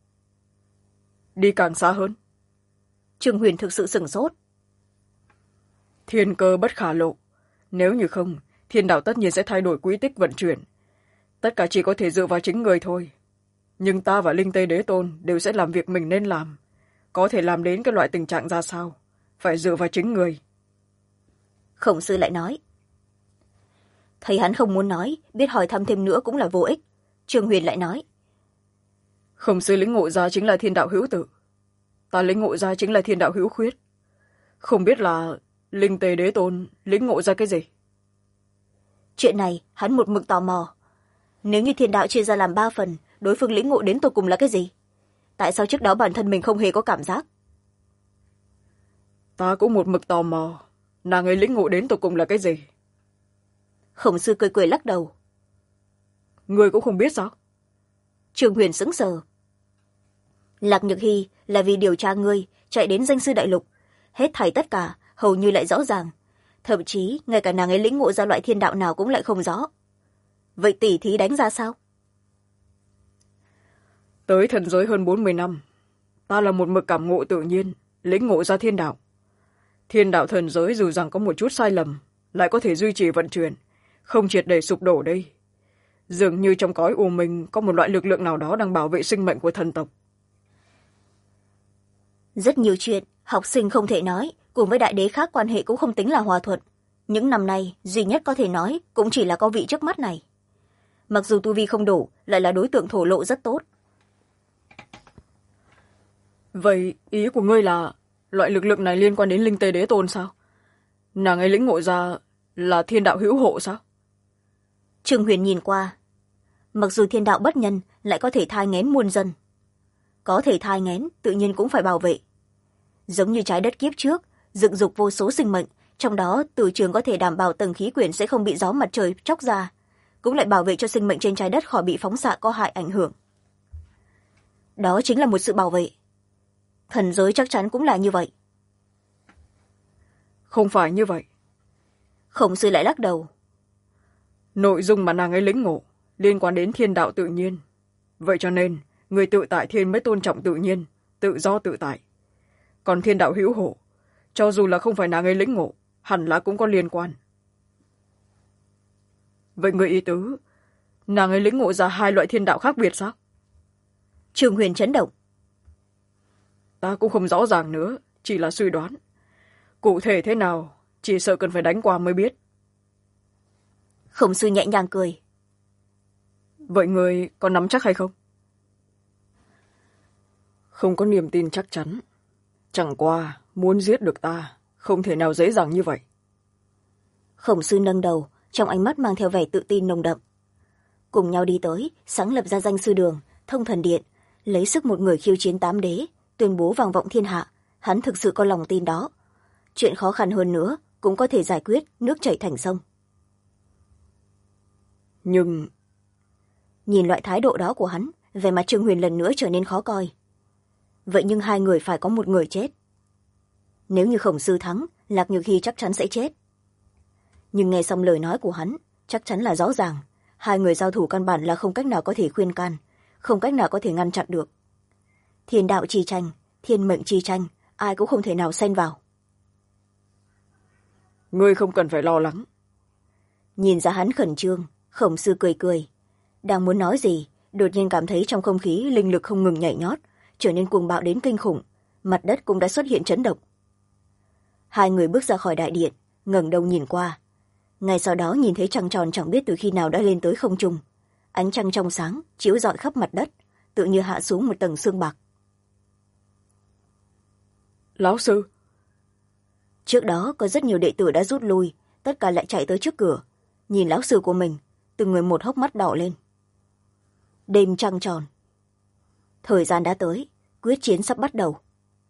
B: Đi càng xa hơn?
A: Trương Huyền thực sự sửng sốt.
B: Thiên cơ bất khả lộ, nếu như không, thiên đạo tất nhiên sẽ thay đổi quỹ tích vận chuyển. Tất cả chỉ có thể dựa vào chính người thôi. Nhưng ta và Linh Tê Đế Tôn đều sẽ làm việc mình nên làm. Có thể làm đến cái loại tình trạng ra sao, phải dựa vào chính người.
A: Khổng sư lại nói. Thấy hắn không muốn nói, biết hỏi thăm thêm nữa cũng là vô ích. Trương Huyền lại nói.
B: Khổng sư lĩnh ngộ ra chính là thiên đạo hữu tử. Ta lĩnh ngộ ra chính là thiên đạo hữu khuyết. Không biết là Linh Tê Đế Tôn lĩnh ngộ ra cái gì?
A: Chuyện này hắn một mực tò mò. Nếu như thiên đạo chia ra làm 3 phần, đối phương lĩnh ngộ đến tột cùng là cái gì? Tại sao trước đó bản thân mình không hề có cảm giác?
B: Ta cũng một mực tò mò, nàng ấy lĩnh ngộ đến tột cùng là cái gì?
A: Khổng sư cười cười lắc đầu.
B: Ngươi cũng không biết sao?
A: Trương Huyền sững sờ. Lạc Nhược Hy là vì điều tra ngươi, chạy đến danh sư đại lục. Hết thảy tất cả, hầu như lại rõ ràng. thậm chí ngay cả nàng ấy lĩnh ngộ ra loại thiên đạo nào cũng lại không rõ. Vậy tỉ thí đánh ra sao?
B: Tới thần giới hơn 40 năm, ta là một mực cảm ngộ tự nhiên, lĩnh ngộ ra thiên đạo. Thiên đạo thần giới dù rằng có một chút sai lầm, lại có thể duy trì vận chuyển, không triệt để sụp đổ đây. Dường như trong cõi u minh có một loại lực lượng nào đó đang bảo vệ sinh mệnh của thần tộc.
A: Rất nhiều chuyện học sinh không thể nói, cùng với đại đế khác quan hệ cũng không tính là hòa thuận. Những năm nay duy nhất có thể nói cũng chỉ là có vị trước mắt này. Mặc dù tu vi không đủ, lại là đối tượng thổ lộ rất tốt.
B: Vậy ý của ngươi là loại lực lượng này liên quan đến linh tê đế tôn sao? Nàng ấy lĩnh ngộ ra là thiên đạo hữu hộ sao?
A: Trương Huyền nhìn qua. Mặc dù thiên đạo bất nhân, lại có thể thai nghén muôn dân. Có thể thai nghén, tự nhiên cũng phải bảo vệ. Giống như trái đất kiếp trước, dựng dục vô số sinh mệnh, trong đó từ trường có thể đảm bảo tầng khí quyển sẽ không bị gió mặt trời chóc ra, cũng lại bảo vệ cho sinh mệnh trên trái đất khỏi bị phóng xạ có hại ảnh hưởng. Đó chính là một sự bảo vệ. Thần giới chắc chắn cũng là như vậy.
B: Không phải như vậy.
A: Khổng Sư lại lắc đầu.
B: Nội dung mà nàng ấy lĩnh ngộ liên quan đến thiên đạo tự nhiên. Vậy cho nên, người tự tại thiên mới tôn trọng tự nhiên, tự do tự tại. Còn thiên đạo hữu hộ, cho dù là không phải nàng ấy lĩnh ngộ, hẳn là cũng có liên quan. Vậy người ý tứ, nàng ấy lĩnh ngộ ra hai loại thiên đạo khác biệt sao?
A: Trương Huyền chấn động.
B: Ta cũng không rõ ràng nữa, chỉ là suy đoán. Cụ thể thế nào, chỉ sợ cần phải đánh qua mới biết.
A: Khổng Sư nhẹ nhàng cười.
B: Vậy người có nắm chắc hay không? Không có niềm tin chắc chắn. Chẳng qua, muốn giết được ta, không thể nào dễ dàng như vậy.
A: Khổng Sư nâng đầu, trong ánh mắt mang theo vẻ tự tin nồng đậm. Cùng nhau đi tới, sáng lập ra danh sư đường, thông thần điện, lấy sức một người khiêu chiến 8 đế, tuyên bố vang vọng thiên hạ. Hắn thực sự có lòng tin đó. Chuyện khó khăn hơn nữa, cũng có thể giải quyết, nước chảy thành sông.
B: Nhưng...
A: Nhìn loại thái độ đó của hắn, vẻ mặt Trương Huyền lần nữa trở nên khó coi. Vậy nhưng hai người phải có một người chết. Nếu như Khổng Sư thắng, Lạc Nhược Hy chắc chắn sẽ chết. Nhưng nghe xong lời nói của hắn, chắc chắn là rõ ràng. Hai người giao thủ căn bản là không cách nào có thể khuyên can, không cách nào có thể ngăn chặn được. Thiên đạo chi tranh, thiên mệnh chi tranh, ai cũng không thể nào xen vào.
B: Ngươi không cần phải lo lắng.
A: Nhìn ra hắn khẩn trương, Khổng Sư cười cười. Đang muốn nói gì, đột nhiên cảm thấy trong không khí linh lực không ngừng nhảy nhót, trở nên cuồng bạo đến kinh khủng, mặt đất cũng đã xuất hiện chấn động. Hai người bước ra khỏi đại điện, ngẩng đầu nhìn qua. Ngay sau đó nhìn thấy trăng tròn chẳng biết từ khi nào đã lên tới không trung. Ánh trăng trong sáng, chiếu rọi khắp mặt đất, tự như hạ xuống một tầng sương bạc.
B: Lão sư.
A: Trước đó có rất nhiều đệ tử đã rút lui, tất cả lại chạy tới trước cửa. Nhìn lão sư của mình, từng người một hốc mắt đỏ lên. Đêm trăng tròn. Thời gian đã tới, quyết chiến sắp bắt đầu.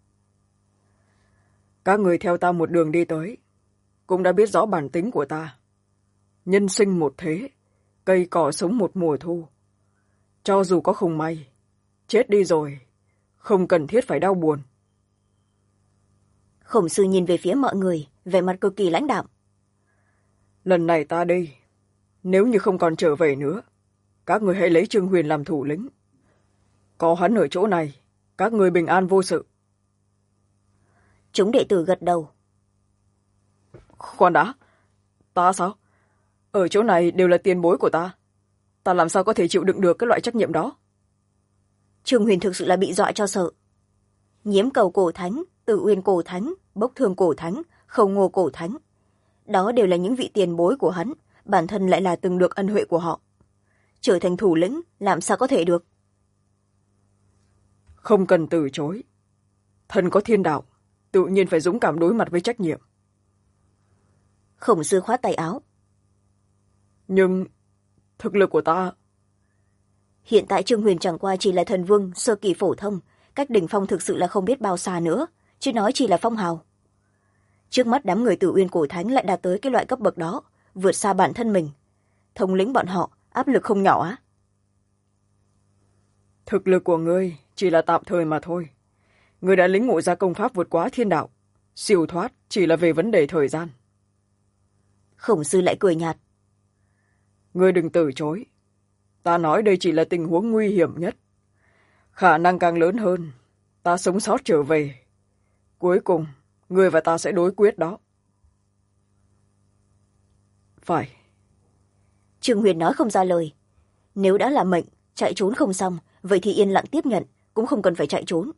B: Các người theo ta một đường đi tới, cũng đã biết rõ bản tính của ta. Nhân sinh một thế, cây cỏ sống một mùa thu. Cho dù có không may, chết đi rồi, không cần thiết phải đau buồn.
A: Khổng Sư nhìn về phía mọi người, vẻ mặt cực kỳ lãnh đạm.
B: Lần này ta đi, nếu như không còn trở về nữa, các người hãy lấy Trương Huyền làm thủ lĩnh. Có hắn ở chỗ này, các người bình an vô sự.
A: Chúng đệ tử gật đầu.
B: Khoan đã, ta sao? Ở chỗ này đều là tiền bối của ta. Ta làm sao có thể chịu đựng được cái loại trách nhiệm đó?
A: Trương Huyền thực sự là bị dọa cho sợ. Nhiễm cầu cổ thánh, Tử Uyên cổ thánh, Bốc thương cổ thánh, Khâu Ngô cổ thánh. Đó đều là những vị tiền bối của hắn, bản thân lại là từng được ân huệ của họ. Trở thành thủ lĩnh, làm sao có thể được?
B: Không cần từ chối. Thần có thiên đạo, tự nhiên phải dũng cảm đối mặt với trách nhiệm.
A: Khổng Sư khoát tay áo.
B: Nhưng thực lực của ta...
A: Hiện tại Trương Huyền chẳng qua chỉ là thần vương sơ kỳ phổ thông, cách đỉnh phong thực sự là không biết bao xa nữa, chứ nói chỉ là phong hào. Trước mắt đám người Tử Uyên cổ thánh lại đạt tới cái loại cấp bậc đó, vượt xa bản thân mình. Thống lĩnh bọn họ, áp lực không nhỏ á.
B: Thực lực của ngươi chỉ là tạm thời mà thôi. Ngươi đã lĩnh ngộ ra công pháp vượt quá thiên đạo. Siêu thoát chỉ là về vấn đề thời gian.
A: Khổng sư lại cười nhạt.
B: Ngươi đừng từ chối. Ta nói đây chỉ là tình huống nguy hiểm nhất. Khả năng càng lớn hơn, ta sống sót trở về. Cuối cùng, ngươi và ta sẽ đối quyết đó. Phải.
A: Trương Huyền nói không ra lời. Nếu đã là mệnh, chạy trốn không xong, vậy thì yên lặng tiếp nhận, cũng không cần phải chạy trốn.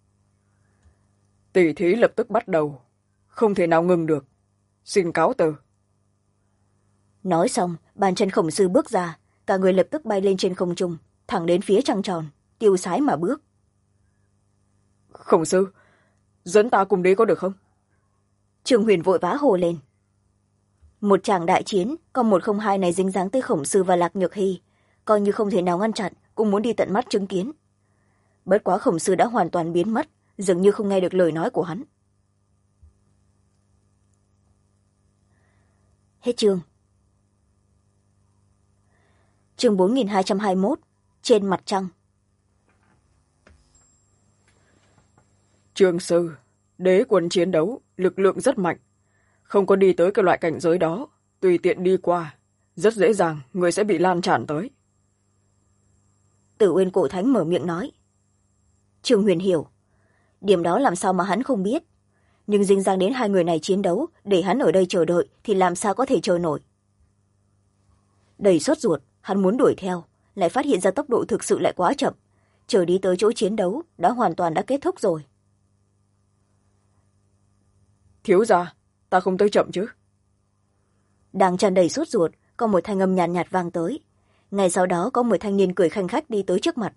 B: Tỷ thí lập tức bắt đầu. Không thể nào ngừng được. Xin cáo từ.
A: Nói xong, bàn chân khổng sư bước ra, cả người lập tức bay lên trên không trung, thẳng đến phía trăng tròn, tiêu sái mà bước.
B: Khổng sư, dẫn ta cùng đi có được không?
A: Trương Huyền vội vã hồ lên. Một tràng đại chiến, con 102 này dính dáng tới khổng sư và Lạc Nhược Hy, coi như không thể nào ngăn chặn, cũng muốn đi tận mắt chứng kiến. Bất quá khổng sư đã hoàn toàn biến mất, dường như không nghe được lời nói của hắn. Hết chương. Chương 4221, trên mặt trăng.
B: Trương sư, đế quân chiến đấu, lực lượng rất mạnh. Không có đi tới cái loại cảnh giới đó, tùy tiện đi qua, rất dễ dàng người sẽ bị lan tràn tới.
A: Tử Uyên Cổ Thánh mở miệng nói. Trương Huyền hiểu. Điểm đó làm sao mà hắn không biết. Nhưng dính dáng đến hai người này chiến đấu, để hắn ở đây chờ đợi thì làm sao có thể chờ nổi. Đầy sốt ruột, hắn muốn đuổi theo, lại phát hiện ra tốc độ thực sự lại quá chậm. Chờ đi tới chỗ chiến đấu, đã hoàn toàn đã kết thúc rồi.
B: Thiếu gia, ta không tới chậm chứ?
A: Đang tràn đầy sốt ruột, có một thanh âm nhàn nhạt vang tới. Ngay sau đó có một thanh niên cười khanh khách đi tới trước mặt.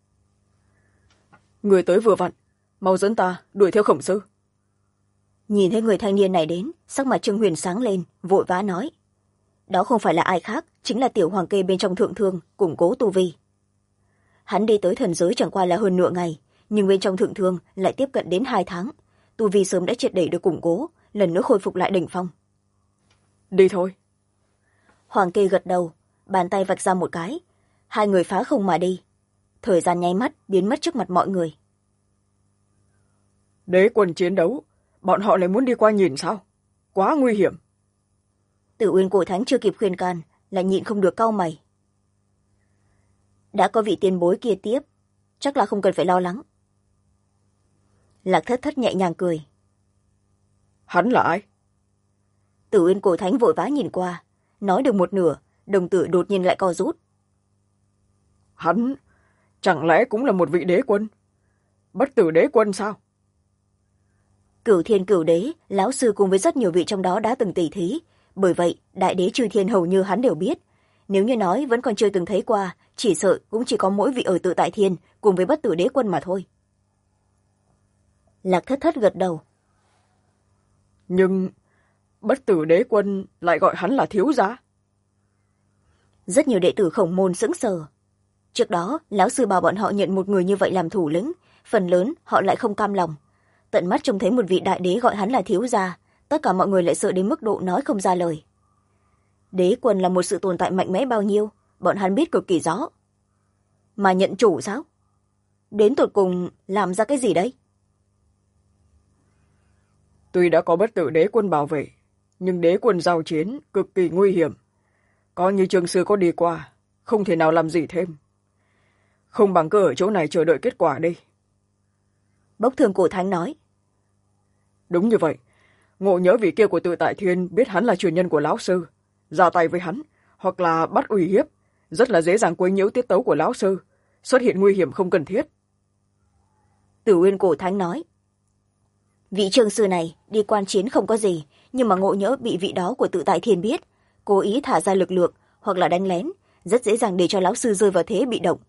B: Người tới vừa vặn, mau dẫn ta đuổi theo khổng sư.
A: Nhìn thấy người thanh niên này đến, sắc mặt Trương Huyền sáng lên, vội vã nói. Đó không phải là ai khác, chính là tiểu hoàng kê bên trong thượng thương, củng cố tu vi. Hắn đi tới thần giới chẳng qua là hơn nửa ngày, nhưng bên trong thượng thương lại tiếp cận đến 2 tháng. Tu vi sớm đã triệt để được củng cố, lần nữa khôi phục lại đỉnh phong.
B: Đi thôi.
A: Hoàng kê gật đầu, bàn tay vạch ra một cái. Hai người phá không mà đi. Thời gian nháy mắt biến mất trước mặt mọi người.
B: Đế quân chiến đấu, bọn họ lại muốn đi qua nhìn sao? Quá nguy hiểm.
A: Tử Uyên Cổ Thánh chưa kịp khuyên can, lại nhịn không được cau mày. Đã có vị tiền bối kia tiếp, chắc là không cần phải lo lắng. Lạc Thất Thất nhẹ nhàng cười.
B: Hắn là ai?
A: Tử Uyên Cổ Thánh vội vã nhìn qua, nói được một nửa, đồng tử đột nhiên lại co rút.
B: Hắn chẳng lẽ cũng là một vị đế quân? Bất tử đế quân sao?
A: Cửu Thiên Cửu Đế, lão sư cùng với rất nhiều vị trong đó đã từng tỉ thí, bởi vậy đại đế Chư Thiên hầu như hắn đều biết. Nếu như nói vẫn còn chưa từng thấy qua, chỉ sợ cũng chỉ có mỗi vị ở Tự Tại Thiên cùng với bất tử đế quân mà thôi. Lạc Thất Thất gật đầu.
B: Nhưng bất tử đế quân lại gọi hắn là thiếu gia.
A: Rất nhiều đệ tử Khổng môn sững sờ. Trước đó lão sư bảo bọn họ nhận một người như vậy làm thủ lĩnh, phần lớn họ lại không cam lòng. Tận mắt trông thấy một vị đại đế gọi hắn là thiếu gia, tất cả mọi người lại sợ đến mức độ nói không ra lời. Đế quân là một sự tồn tại mạnh mẽ bao nhiêu, bọn hắn biết cực kỳ rõ. Mà nhận chủ sao? Đến tột cùng làm ra cái gì đấy?
B: Tuy đã có bất tử đế quân bảo vệ, nhưng đế quân giao chiến cực kỳ nguy hiểm. Có như Trương sư có đi qua, không thể nào làm gì thêm. Không bằng cứ ở chỗ này chờ đợi kết quả đi.
A: Bốc Thường Cổ Thánh nói.
B: Đúng như vậy. Ngộ nhớ vị kia của Tự Tại Thiên biết hắn là truyền nhân của lão sư, ra tay với hắn, hoặc là bắt uy hiếp, rất là dễ dàng quấy nhiễu tiết tấu của lão sư, xuất hiện nguy hiểm không cần thiết.
A: Tử Uyên Cổ Thánh nói. Vị Trương sư này đi quan chiến không có gì, nhưng mà ngộ nhỡ bị vị đó của Tự Tại Thiên biết, cố ý thả ra lực lượng hoặc là đánh lén, rất dễ dàng để cho lão sư rơi vào thế bị động.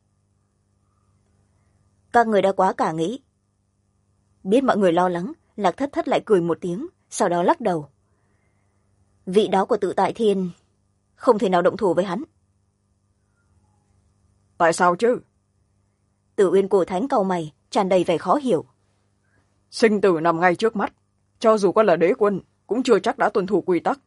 A: Các người đã quá cả nghĩ. Biết mọi người lo lắng, Lạc Thất Thất lại cười một tiếng, sau đó lắc đầu. Vị đó của Tự Tại Thiên không thể nào động thủ với hắn.
B: Tại sao chứ?
A: Tử Uyên Cổ Thánh cau mày, tràn đầy vẻ khó hiểu.
B: Sinh tử nằm ngay trước mắt, cho dù có là đế quân cũng chưa chắc đã tuân thủ quy tắc.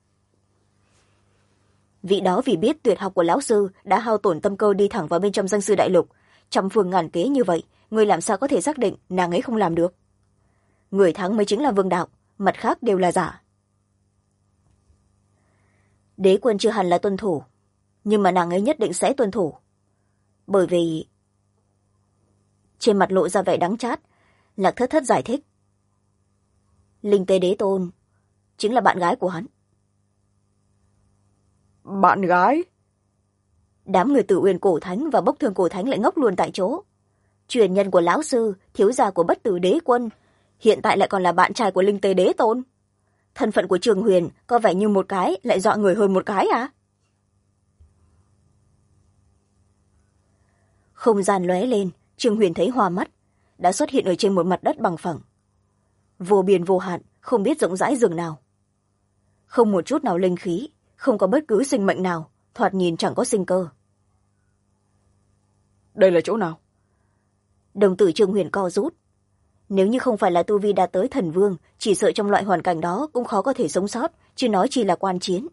A: Vị đó vì biết tuyệt học của lão sư đã hao tổn tâm cơ đi thẳng vào bên trong danh sư đại lục, trăm phương ngàn kế như vậy, người làm sao có thể xác định nàng ấy không làm được? Người thắng mới chính là vương đạo, mặt khác đều là giả. Đế quân chưa hẳn là tuân thủ, nhưng mà nàng ấy nhất định sẽ tuân thủ. Bởi vì... Trên mặt lộ ra vẻ đắng chát, Lạc Thất Thất giải thích. Linh Tế Đế Tôn chính là bạn gái của hắn.
B: Bạn gái?
A: Đám người Tử Uyên Cổ Thánh và Bốc Thương Cổ Thánh lại ngốc luôn tại chỗ. Truyền nhân của lão sư, thiếu gia của Bất Tử Đế Quân, hiện tại lại còn là bạn trai của Linh Tế Đế Tôn. Thân phận của Trường Huyền có vẻ như một cái lại dọa người hơn một cái à? Không gian lóe lên, Trường Huyền thấy hoa mắt, đã xuất hiện ở trên một mặt đất bằng phẳng. Vô biên vô hạn, không biết rộng rãi rừng nào. Không một chút nào linh khí, không có bất cứ sinh mệnh nào, thoạt nhìn chẳng có sinh cơ.
B: Đây là chỗ nào?
A: Đồng tử Trường Huyền co rút. Nếu như không phải là tu vi đạt tới thần vương, chỉ sợ trong loại hoàn cảnh đó cũng khó có thể sống sót, chứ nói chỉ là quan chiến.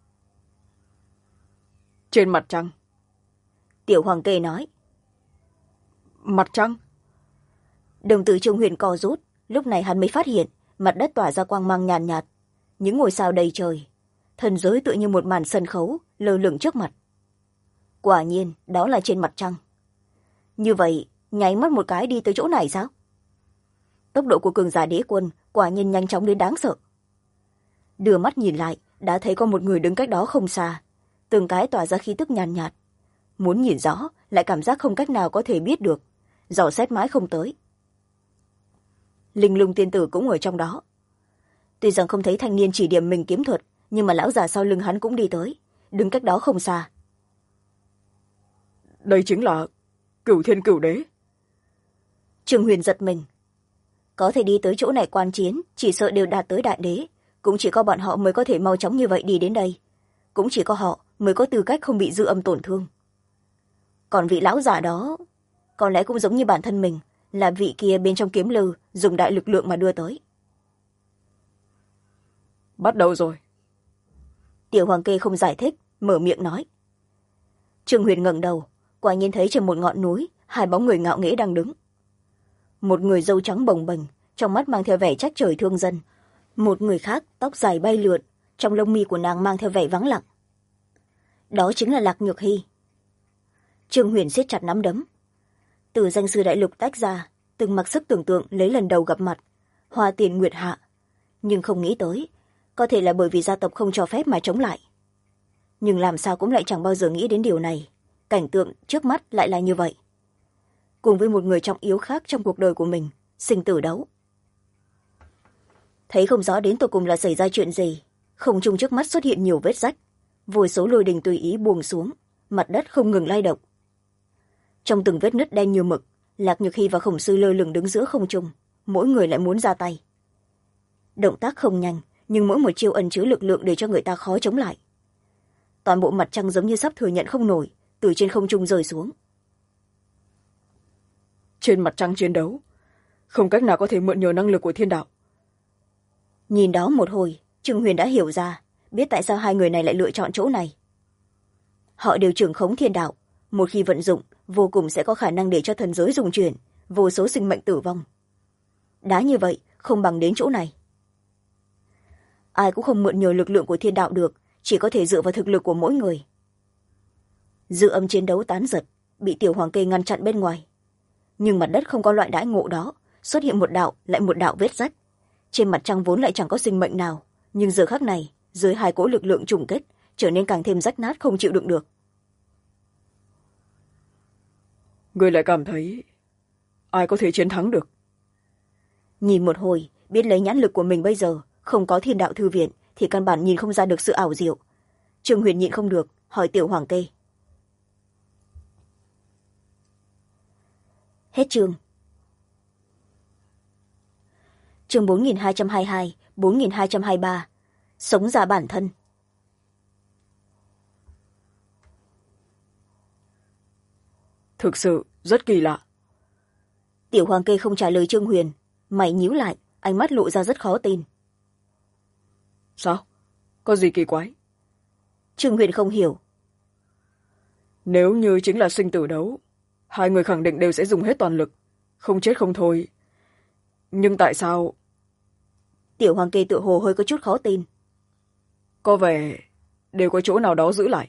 B: Trên mặt trăng.
A: Tiểu Hoàng Kê nói.
B: Mặt trăng?
A: Đồng tử Trường Huyền co rút, lúc này hắn mới phát hiện mặt đất tỏa ra quang mang nhàn nhạt, những ngôi sao đầy trời, thần giới tựa như một màn sân khấu lơ lửng trước mặt. Quả nhiên đó là trên mặt trăng. Như vậy nháy mắt một cái đi tới chỗ này sao? Tốc độ của cường giả đế quân quả nhiên nhanh chóng đến đáng sợ. Đưa mắt nhìn lại, đã thấy có một người đứng cách đó không xa, từng cái tỏa ra khí tức nhàn nhạt. Muốn nhìn rõ, lại cảm giác không cách nào có thể biết được, dò xét mãi không tới. Linh Lung tiên tử cũng ở trong đó. Tuy rằng không thấy thanh niên chỉ điểm mình kiếm thuật, nhưng mà lão già sau lưng hắn cũng đi tới, đứng cách đó không xa.
B: Đây chính là Cửu Thiên Cửu Đế.
A: Trường Huyền giật mình. Có thể đi tới chỗ này quan chiến, chỉ sợ đều đạt tới đại đế, cũng chỉ có bọn họ mới có thể mau chóng như vậy đi đến đây. Cũng chỉ có họ mới có tư cách không bị dư âm tổn thương. Còn vị lão già đó, có lẽ cũng giống như bản thân mình, là vị kia bên trong kiếm lư dùng đại lực lượng mà đưa tới.
B: Bắt đầu rồi.
A: Tiểu Hoàng Kê không giải thích, mở miệng nói. Trường Huyền ngẩng đầu, quả nhiên thấy trên một ngọn núi, hai bóng người ngạo nghễ đang đứng. Một người râu trắng bồng bềnh, trong mắt mang theo vẻ trách trời thương dân. Một người khác tóc dài bay lượn, trong lông mi của nàng mang theo vẻ vắng lặng. Đó chính là Lạc Nhược Hy. Trường Huyền siết chặt nắm đấm. Từ danh sư đại lục tách ra, từng mặc sức tưởng tượng lấy lần đầu gặp mặt, hoa tiền nguyệt hạ. Nhưng không nghĩ tới, có thể là bởi vì gia tộc không cho phép mà chống lại. Nhưng làm sao cũng lại chẳng bao giờ nghĩ đến điều này. Cảnh tượng trước mắt lại là như vậy. Cùng với một người trọng yếu khác trong cuộc đời của mình, sinh tử đấu. Thấy không rõ đến tột cùng là xảy ra chuyện gì, không trung trước mắt xuất hiện nhiều vết rách, vô số lôi đình tùy ý buông xuống, mặt đất không ngừng lay động. Trong từng vết nứt đen như mực, Lạc Nhược Hy và Khổng Sư lơ lửng đứng giữa không trung, mỗi người lại muốn ra tay. Động tác không nhanh, nhưng mỗi một chiêu ẩn chứa lực lượng để cho người ta khó chống lại. Toàn bộ mặt trăng giống như sắp thừa nhận không nổi, từ trên không trung rơi xuống.
B: Trên mặt trăng chiến đấu, không cách nào có thể mượn nhờ năng lực của thiên đạo.
A: Nhìn đó một hồi, Trương Huyền đã hiểu ra, biết tại sao hai người này lại lựa chọn chỗ này. Họ đều trưởng khống thiên đạo, một khi vận dụng, vô cùng sẽ có khả năng để cho thần giới dùng chuyển, vô số sinh mệnh tử vong. Đã như vậy, không bằng đến chỗ này. Ai cũng không mượn nhờ lực lượng của thiên đạo được, chỉ có thể dựa vào thực lực của mỗi người. Dư âm chiến đấu tán giật, bị Tiểu Hoàng Kê ngăn chặn bên ngoài. Nhưng mặt đất không có loại đãi ngộ đó, xuất hiện một đạo lại một đạo vết rách. Trên mặt trăng vốn lại chẳng có sinh mệnh nào, nhưng giờ khắc này, dưới hai cỗ lực lượng trùng kết, trở nên càng thêm rách nát không chịu đựng được.
B: Người lại cảm thấy ai có thể chiến thắng được?
A: Nhìn một hồi, biết lấy nhãn lực của mình bây giờ, không có thiên đạo thư viện, thì căn bản nhìn không ra được sự ảo diệu. Trương Huyền nhịn không được, hỏi Tiểu Hoàng Kê. Hết chương. Chương 4222, 4223. Sống ra bản thân.
B: Thực sự rất kỳ lạ.
A: Tiểu Hoàng Kê không trả lời Trương Huyền, mày nhíu lại, ánh mắt lộ ra rất khó tin.
B: Sao? Có gì kỳ quái?
A: Trương Huyền không hiểu.
B: Nếu như chính là sinh tử đấu, hai người khẳng định đều sẽ dùng hết toàn lực, không chết không thôi. Nhưng tại sao?
A: Tiểu Hoàng Kê tự hồ hơi có chút khó tin.
B: Có vẻ đều có chỗ nào đó giữ lại.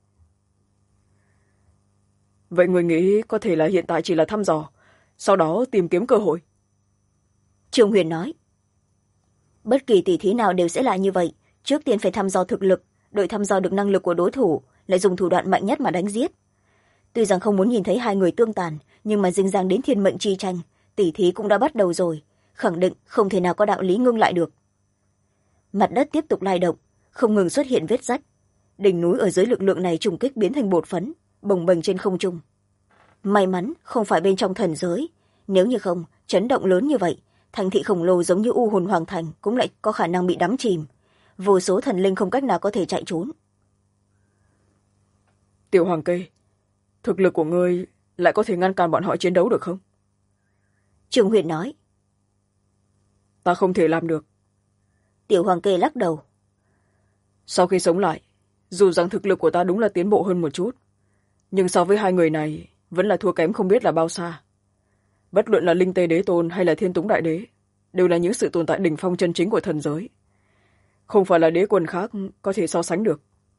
B: Vậy người nghĩ có thể là hiện tại chỉ là thăm dò, sau đó tìm kiếm cơ hội?
A: Trương Huyền nói. Bất kỳ tỷ thí nào đều sẽ là như vậy, trước tiên phải thăm dò thực lực, đợi thăm dò được năng lực của đối thủ, lại dùng thủ đoạn mạnh nhất mà đánh giết. Tuy rằng không muốn nhìn thấy hai người tương tàn, nhưng mà dính dáng đến thiên mệnh chi tranh, tỷ thí cũng đã bắt đầu rồi, khẳng định không thể nào có đạo lý ngưng lại được. Mặt đất tiếp tục lay động, không ngừng xuất hiện vết rách. Đỉnh núi ở dưới lực lượng này trùng kích biến thành bột phấn, bồng bềnh trên không trung. May mắn không phải bên trong thần giới, nếu như không, chấn động lớn như vậy, thành thị khổng lồ giống như U Hồn Hoàng Thành cũng lại có khả năng bị đắm chìm. Vô số thần linh không cách nào có thể chạy trốn.
B: Tiểu Hoàng Kê, thực lực của ngươi lại có thể ngăn cản bọn họ chiến đấu được không?
A: Trương Huyền nói.
B: Ta không thể làm được.
A: Tiểu Hoàng Kê lắc đầu.
B: Sau khi sống lại, dù rằng thực lực của ta đúng là tiến bộ hơn một chút, nhưng so với hai người này vẫn là thua kém không biết là bao xa. Bất luận là Linh Tê Đế Tôn hay là Thiên Túng Đại Đế, đều là những sự tồn tại đỉnh phong chân chính của thần giới. Không phải là đế quân khác có thể so sánh được.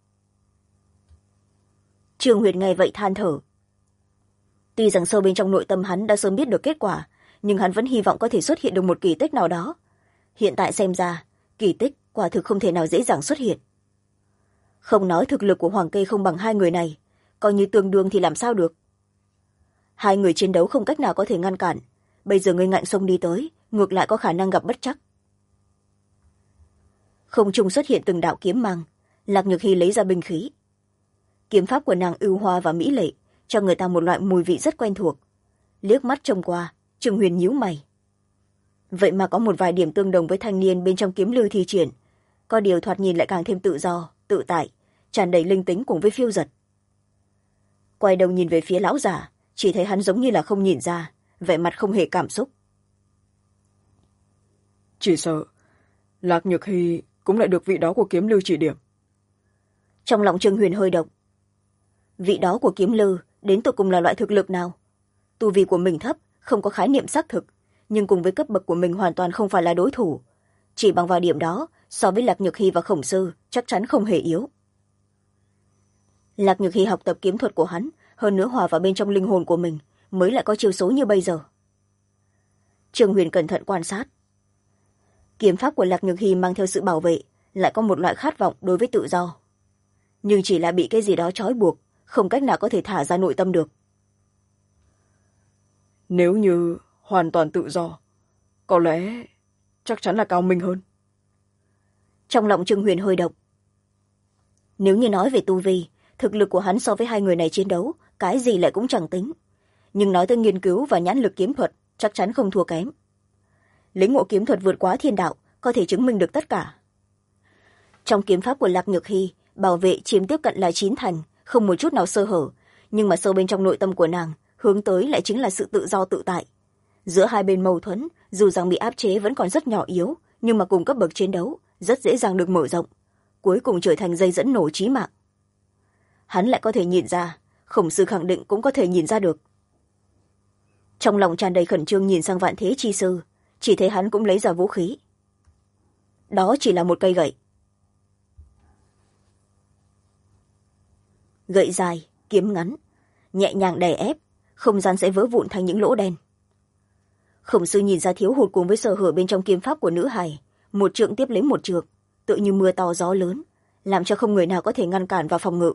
A: Trương Huyền nghe vậy than thở. Tuy rằng sâu bên trong nội tâm hắn đã sớm biết được kết quả, nhưng hắn vẫn hy vọng có thể xuất hiện được một kỳ tích nào đó. Hiện tại xem ra, kỳ tích quả thực không thể nào dễ dàng xuất hiện. Không nói thực lực của Hoàng Kê không bằng hai người này, coi như tương đương thì làm sao được. Hai người chiến đấu không cách nào có thể ngăn cản, bây giờ người ngạnh xông đi tới, ngược lại có khả năng gặp bất trắc. Không trung xuất hiện từng đạo kiếm mang, Lạc Nhược Hy lấy ra binh khí. Kiếm pháp của nàng ưu hoa và mỹ lệ, cho người ta một loại mùi vị rất quen thuộc. Liếc mắt trông qua, Trương Huyền nhíu mày. Vậy mà có một vài điểm tương đồng với thanh niên bên trong kiếm lư thi triển, có điều thoạt nhìn lại càng thêm tự do, tự tại, tràn đầy linh tính cùng với phiêu dật. Quay đầu nhìn về phía lão giả, chỉ thấy hắn giống như là không nhìn ra, vẻ mặt không hề cảm xúc.
B: Chỉ sợ Lạc Nhược Hy cũng lại được vị đó của kiếm lư chỉ điểm.
A: Trong lòng Trương Huyền hơi động. Vị đó của kiếm lư đến tột cùng là loại thực lực nào? Tu vi của mình thấp, không có khái niệm xác thực, nhưng cùng với cấp bậc của mình hoàn toàn không phải là đối thủ. Chỉ bằng vào điểm đó, so với Lạc Nhược Hy và Khổng Sư, chắc chắn không hề yếu. Lạc Nhược Hy học tập kiếm thuật của hắn, hơn nữa hòa vào bên trong linh hồn của mình, mới lại có chiêu số như bây giờ. Trương Huyền cẩn thận quan sát. Kiếm pháp của Lạc Nhược Hy mang theo sự bảo vệ, lại có một loại khát vọng đối với tự do. Nhưng chỉ là bị cái gì đó trói buộc, không cách nào có thể thả ra nội tâm được.
B: Nếu như hoàn toàn tự do, có lẽ chắc chắn là cao minh hơn.
A: Trong lòng Trương Huyền hơi động. Nếu như nói về tu vi, thực lực của hắn so với hai người này chiến đấu, cái gì lại cũng chẳng tính. Nhưng nói tới nghiên cứu và nhãn lực kiếm thuật, chắc chắn không thua kém. Lĩnh ngộ kiếm thuật vượt quá thiên đạo, có thể chứng minh được tất cả. Trong kiếm pháp của Lạc Nhược Hy, bảo vệ chiếm tiếp cận là 9 thành, không một chút nào sơ hở, nhưng mà sâu bên trong nội tâm của nàng, hướng tới lại chính là sự tự do tự tại. Giữa hai bên mâu thuẫn, dù rằng bị áp chế vẫn còn rất nhỏ yếu, nhưng mà cùng cấp bậc chiến đấu, rất dễ dàng được mở rộng, cuối cùng trở thành dây dẫn nổ chí mạng. Hắn lại có thể nhìn ra, Khổng Sư khẳng định cũng có thể nhìn ra được. Trong lòng tràn đầy khẩn trương nhìn sang Vạn Thế Chi Sư, chỉ thấy hắn cũng lấy ra vũ khí. Đó chỉ là một cây gậy. Gậy dài, kiếm ngắn, nhẹ nhàng đè ép, không gian sẽ vỡ vụn thành những lỗ đen. Khổng Sư nhìn ra thiếu hụt cùng với sơ hở bên trong kiếm pháp của nữ hài, một trượng tiếp lấy một trượng, tự như mưa to gió lớn, làm cho không người nào có thể ngăn cản và phòng ngự.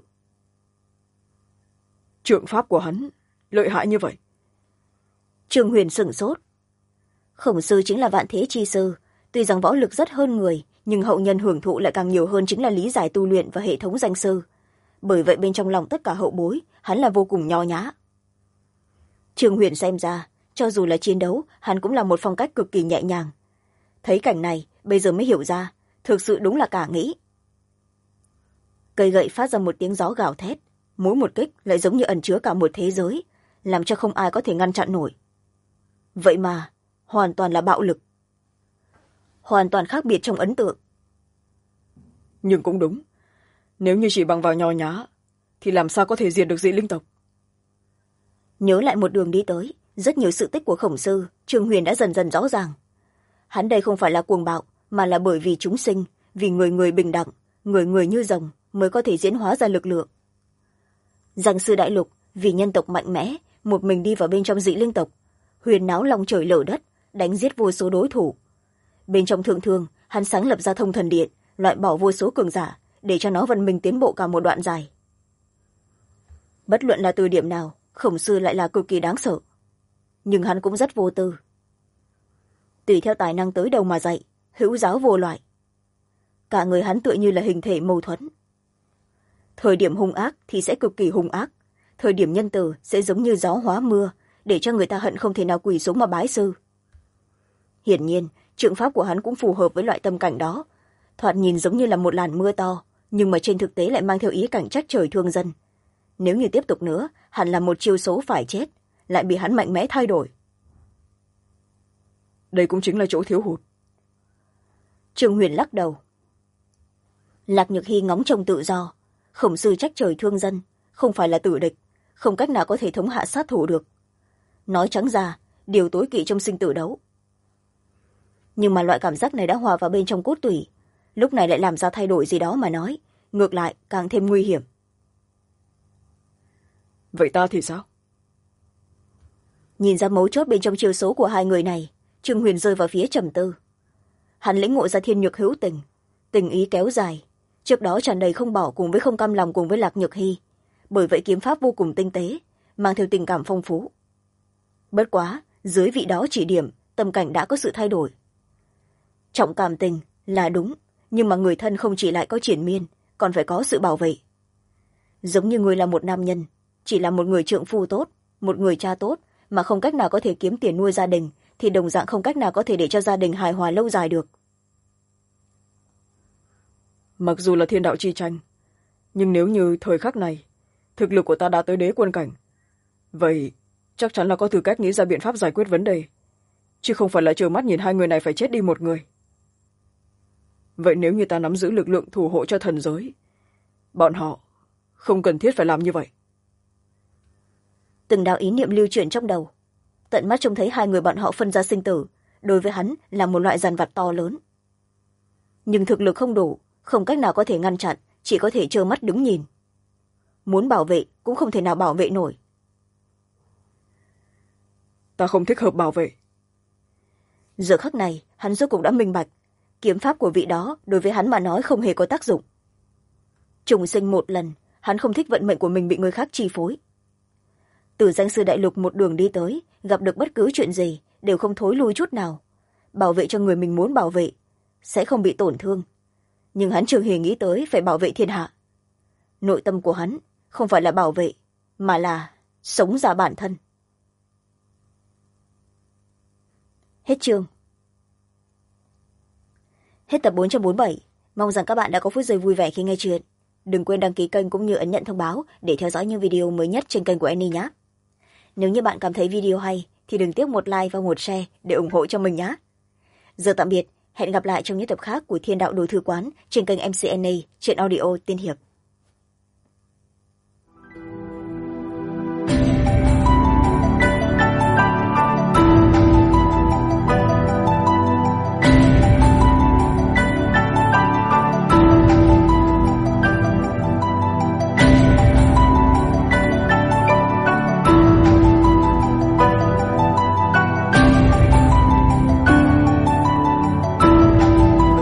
B: Trượng pháp của hắn lợi hại như vậy.
A: Trương Huyền sửng sốt. Khổng Sư chính là Vạn Thế Chi Sư, tuy rằng võ lực rất hơn người, nhưng hậu nhân hưởng thụ lại càng nhiều hơn chính là lý giải tu luyện và hệ thống danh sư. Bởi vậy bên trong lòng tất cả hậu bối, hắn là vô cùng nho nhã. Trương Huyền xem ra, cho dù là chiến đấu, hắn cũng là một phong cách cực kỳ nhẹ nhàng. Thấy cảnh này, bây giờ mới hiểu ra, thực sự đúng là cả nghĩ. Cây gậy phát ra một tiếng gió gào thét, mỗi một kích lại giống như ẩn chứa cả một thế giới, làm cho không ai có thể ngăn chặn nổi. Vậy mà, hoàn toàn là bạo lực. Hoàn toàn khác biệt trong ấn tượng.
B: Nhưng cũng đúng, nếu như chỉ bằng vào nho nhã, thì làm sao có thể diệt được dị linh tộc?
A: Nhớ lại một đường đi tới, rất nhiều sự tích của Khổng Sư, Trương Huyền đã dần dần rõ ràng. Hắn đây không phải là cuồng bạo, mà là bởi vì chúng sinh, vì người người bình đẳng, người người như rồng, mới có thể diễn hóa ra lực lượng. Danh sư đại lục vì nhân tộc mạnh mẽ một mình đi vào bên trong dị linh tộc, huyền náo long trời lở đất, đánh giết vô số đối thủ. Bên trong thượng thương, hắn sáng lập ra thông thần điện, loại bỏ vô số cường giả để cho nó văn minh tiến bộ cả một đoạn dài. Bất luận là từ điểm nào, Khổng Sư lại là cực kỳ đáng sợ, nhưng hắn cũng rất vô tư. Tùy theo tài năng tới đâu mà dạy, hữu giáo vô loại. Cả người hắn tựa như là hình thể mâu thuẫn. Thời điểm hung ác thì sẽ cực kỳ hung ác, thời điểm nhân từ sẽ giống như gió hóa mưa, để cho người ta hận không thể nào quỳ xuống mà bái sư. Hiển nhiên, trượng pháp của hắn cũng phù hợp với loại tâm cảnh đó, thoạt nhìn giống như là một làn mưa to, nhưng mà trên thực tế lại mang theo ý cảnh trách trời thương dân. Nếu như tiếp tục nữa, hẳn là một chiêu số phải chết, lại bị hắn mạnh mẽ thay đổi.
B: Đây cũng chính là chỗ thiếu hụt.
A: Trương Huyền lắc đầu. Lạc Nhược Hy ngóng trông tự do, Khổng Sư trách trời thương dân, không phải là tử địch, không cách nào có thể thống hạ sát thủ được. Nói trắng ra, điều tối kỵ trong sinh tử đấu. Nhưng mà loại cảm giác này đã hòa vào bên trong cốt tủy, lúc này lại làm ra thay đổi gì đó mà nói, ngược lại càng thêm nguy hiểm.
B: Vậy ta thì sao?
A: Nhìn ra mấu chốt bên trong chiêu số của hai người này, Trương Huyền rơi vào phía trầm tư. Hắn lĩnh ngộ ra thiên nhược hữu tình, tình ý kéo dài, trước đó tràn đầy không bỏ cùng với không cam lòng cùng với Lạc Nhược Hy, bởi vậy kiếm pháp vô cùng tinh tế, mang theo tình cảm phong phú. Bất quá, dưới vị đó chỉ điểm, tâm cảnh đã có sự thay đổi. Trọng cảm tình là đúng, nhưng mà người thân không chỉ lại có triển miên, còn phải có sự bảo vệ. Giống như người là một nam nhân, chỉ là một người trượng phu tốt, một người cha tốt, mà không cách nào có thể kiếm tiền nuôi gia đình, thì đồng dạng không cách nào có thể để cho gia đình hài hòa lâu dài được.
B: Mặc dù là thiên đạo chi tranh, nhưng nếu như thời khắc này, thực lực của ta đã tới đế quân cảnh, vậy chắc chắn là có tư cách nghĩ ra biện pháp giải quyết vấn đề, chứ không phải là trơ mắt nhìn hai người này phải chết đi một người. Vậy nếu như ta nắm giữ lực lượng thủ hộ cho thần giới, bọn họ không cần thiết phải làm như vậy.
A: Từng đạo ý niệm lưu chuyển trong đầu, tận mắt trông thấy hai người bọn họ phân ra sinh tử, đối với hắn là một loại dằn vặt to lớn. Nhưng thực lực không đủ, không cách nào có thể ngăn chặn, chỉ có thể trơ mắt đứng nhìn. Muốn bảo vệ cũng không thể nào bảo vệ nổi.
B: Ta không thích hợp bảo vệ.
A: Giờ khắc này, hắn rốt cuộc đã minh bạch, kiếm pháp của vị đó đối với hắn mà nói không hề có tác dụng. Trùng sinh một lần, hắn không thích vận mệnh của mình bị người khác chi phối. Từ danh sư đại lục một đường đi tới, gặp được bất cứ chuyện gì đều không thối lui chút nào, bảo vệ cho người mình muốn bảo vệ, sẽ không bị tổn thương. Nhưng hắn chưa hề nghĩ tới phải bảo vệ thiên hạ. Nội tâm của hắn không phải là bảo vệ, mà là sống ra bản thân. Hết chương. Hết tập 447. Mong rằng các bạn đã có phút giây vui vẻ khi nghe chuyện. Đừng quên đăng ký kênh cũng như ấn nhận thông báo để theo dõi những video mới nhất trên kênh của Annie nhé. Nếu như bạn cảm thấy video hay thì đừng tiếc một like và một share để ủng hộ cho mình nhé. Giờ tạm biệt, hẹn gặp lại trong những tập khác của Thiên Đạo Đồ Thư Quán trên kênh MC Annie trên audio Tiên Hiệp.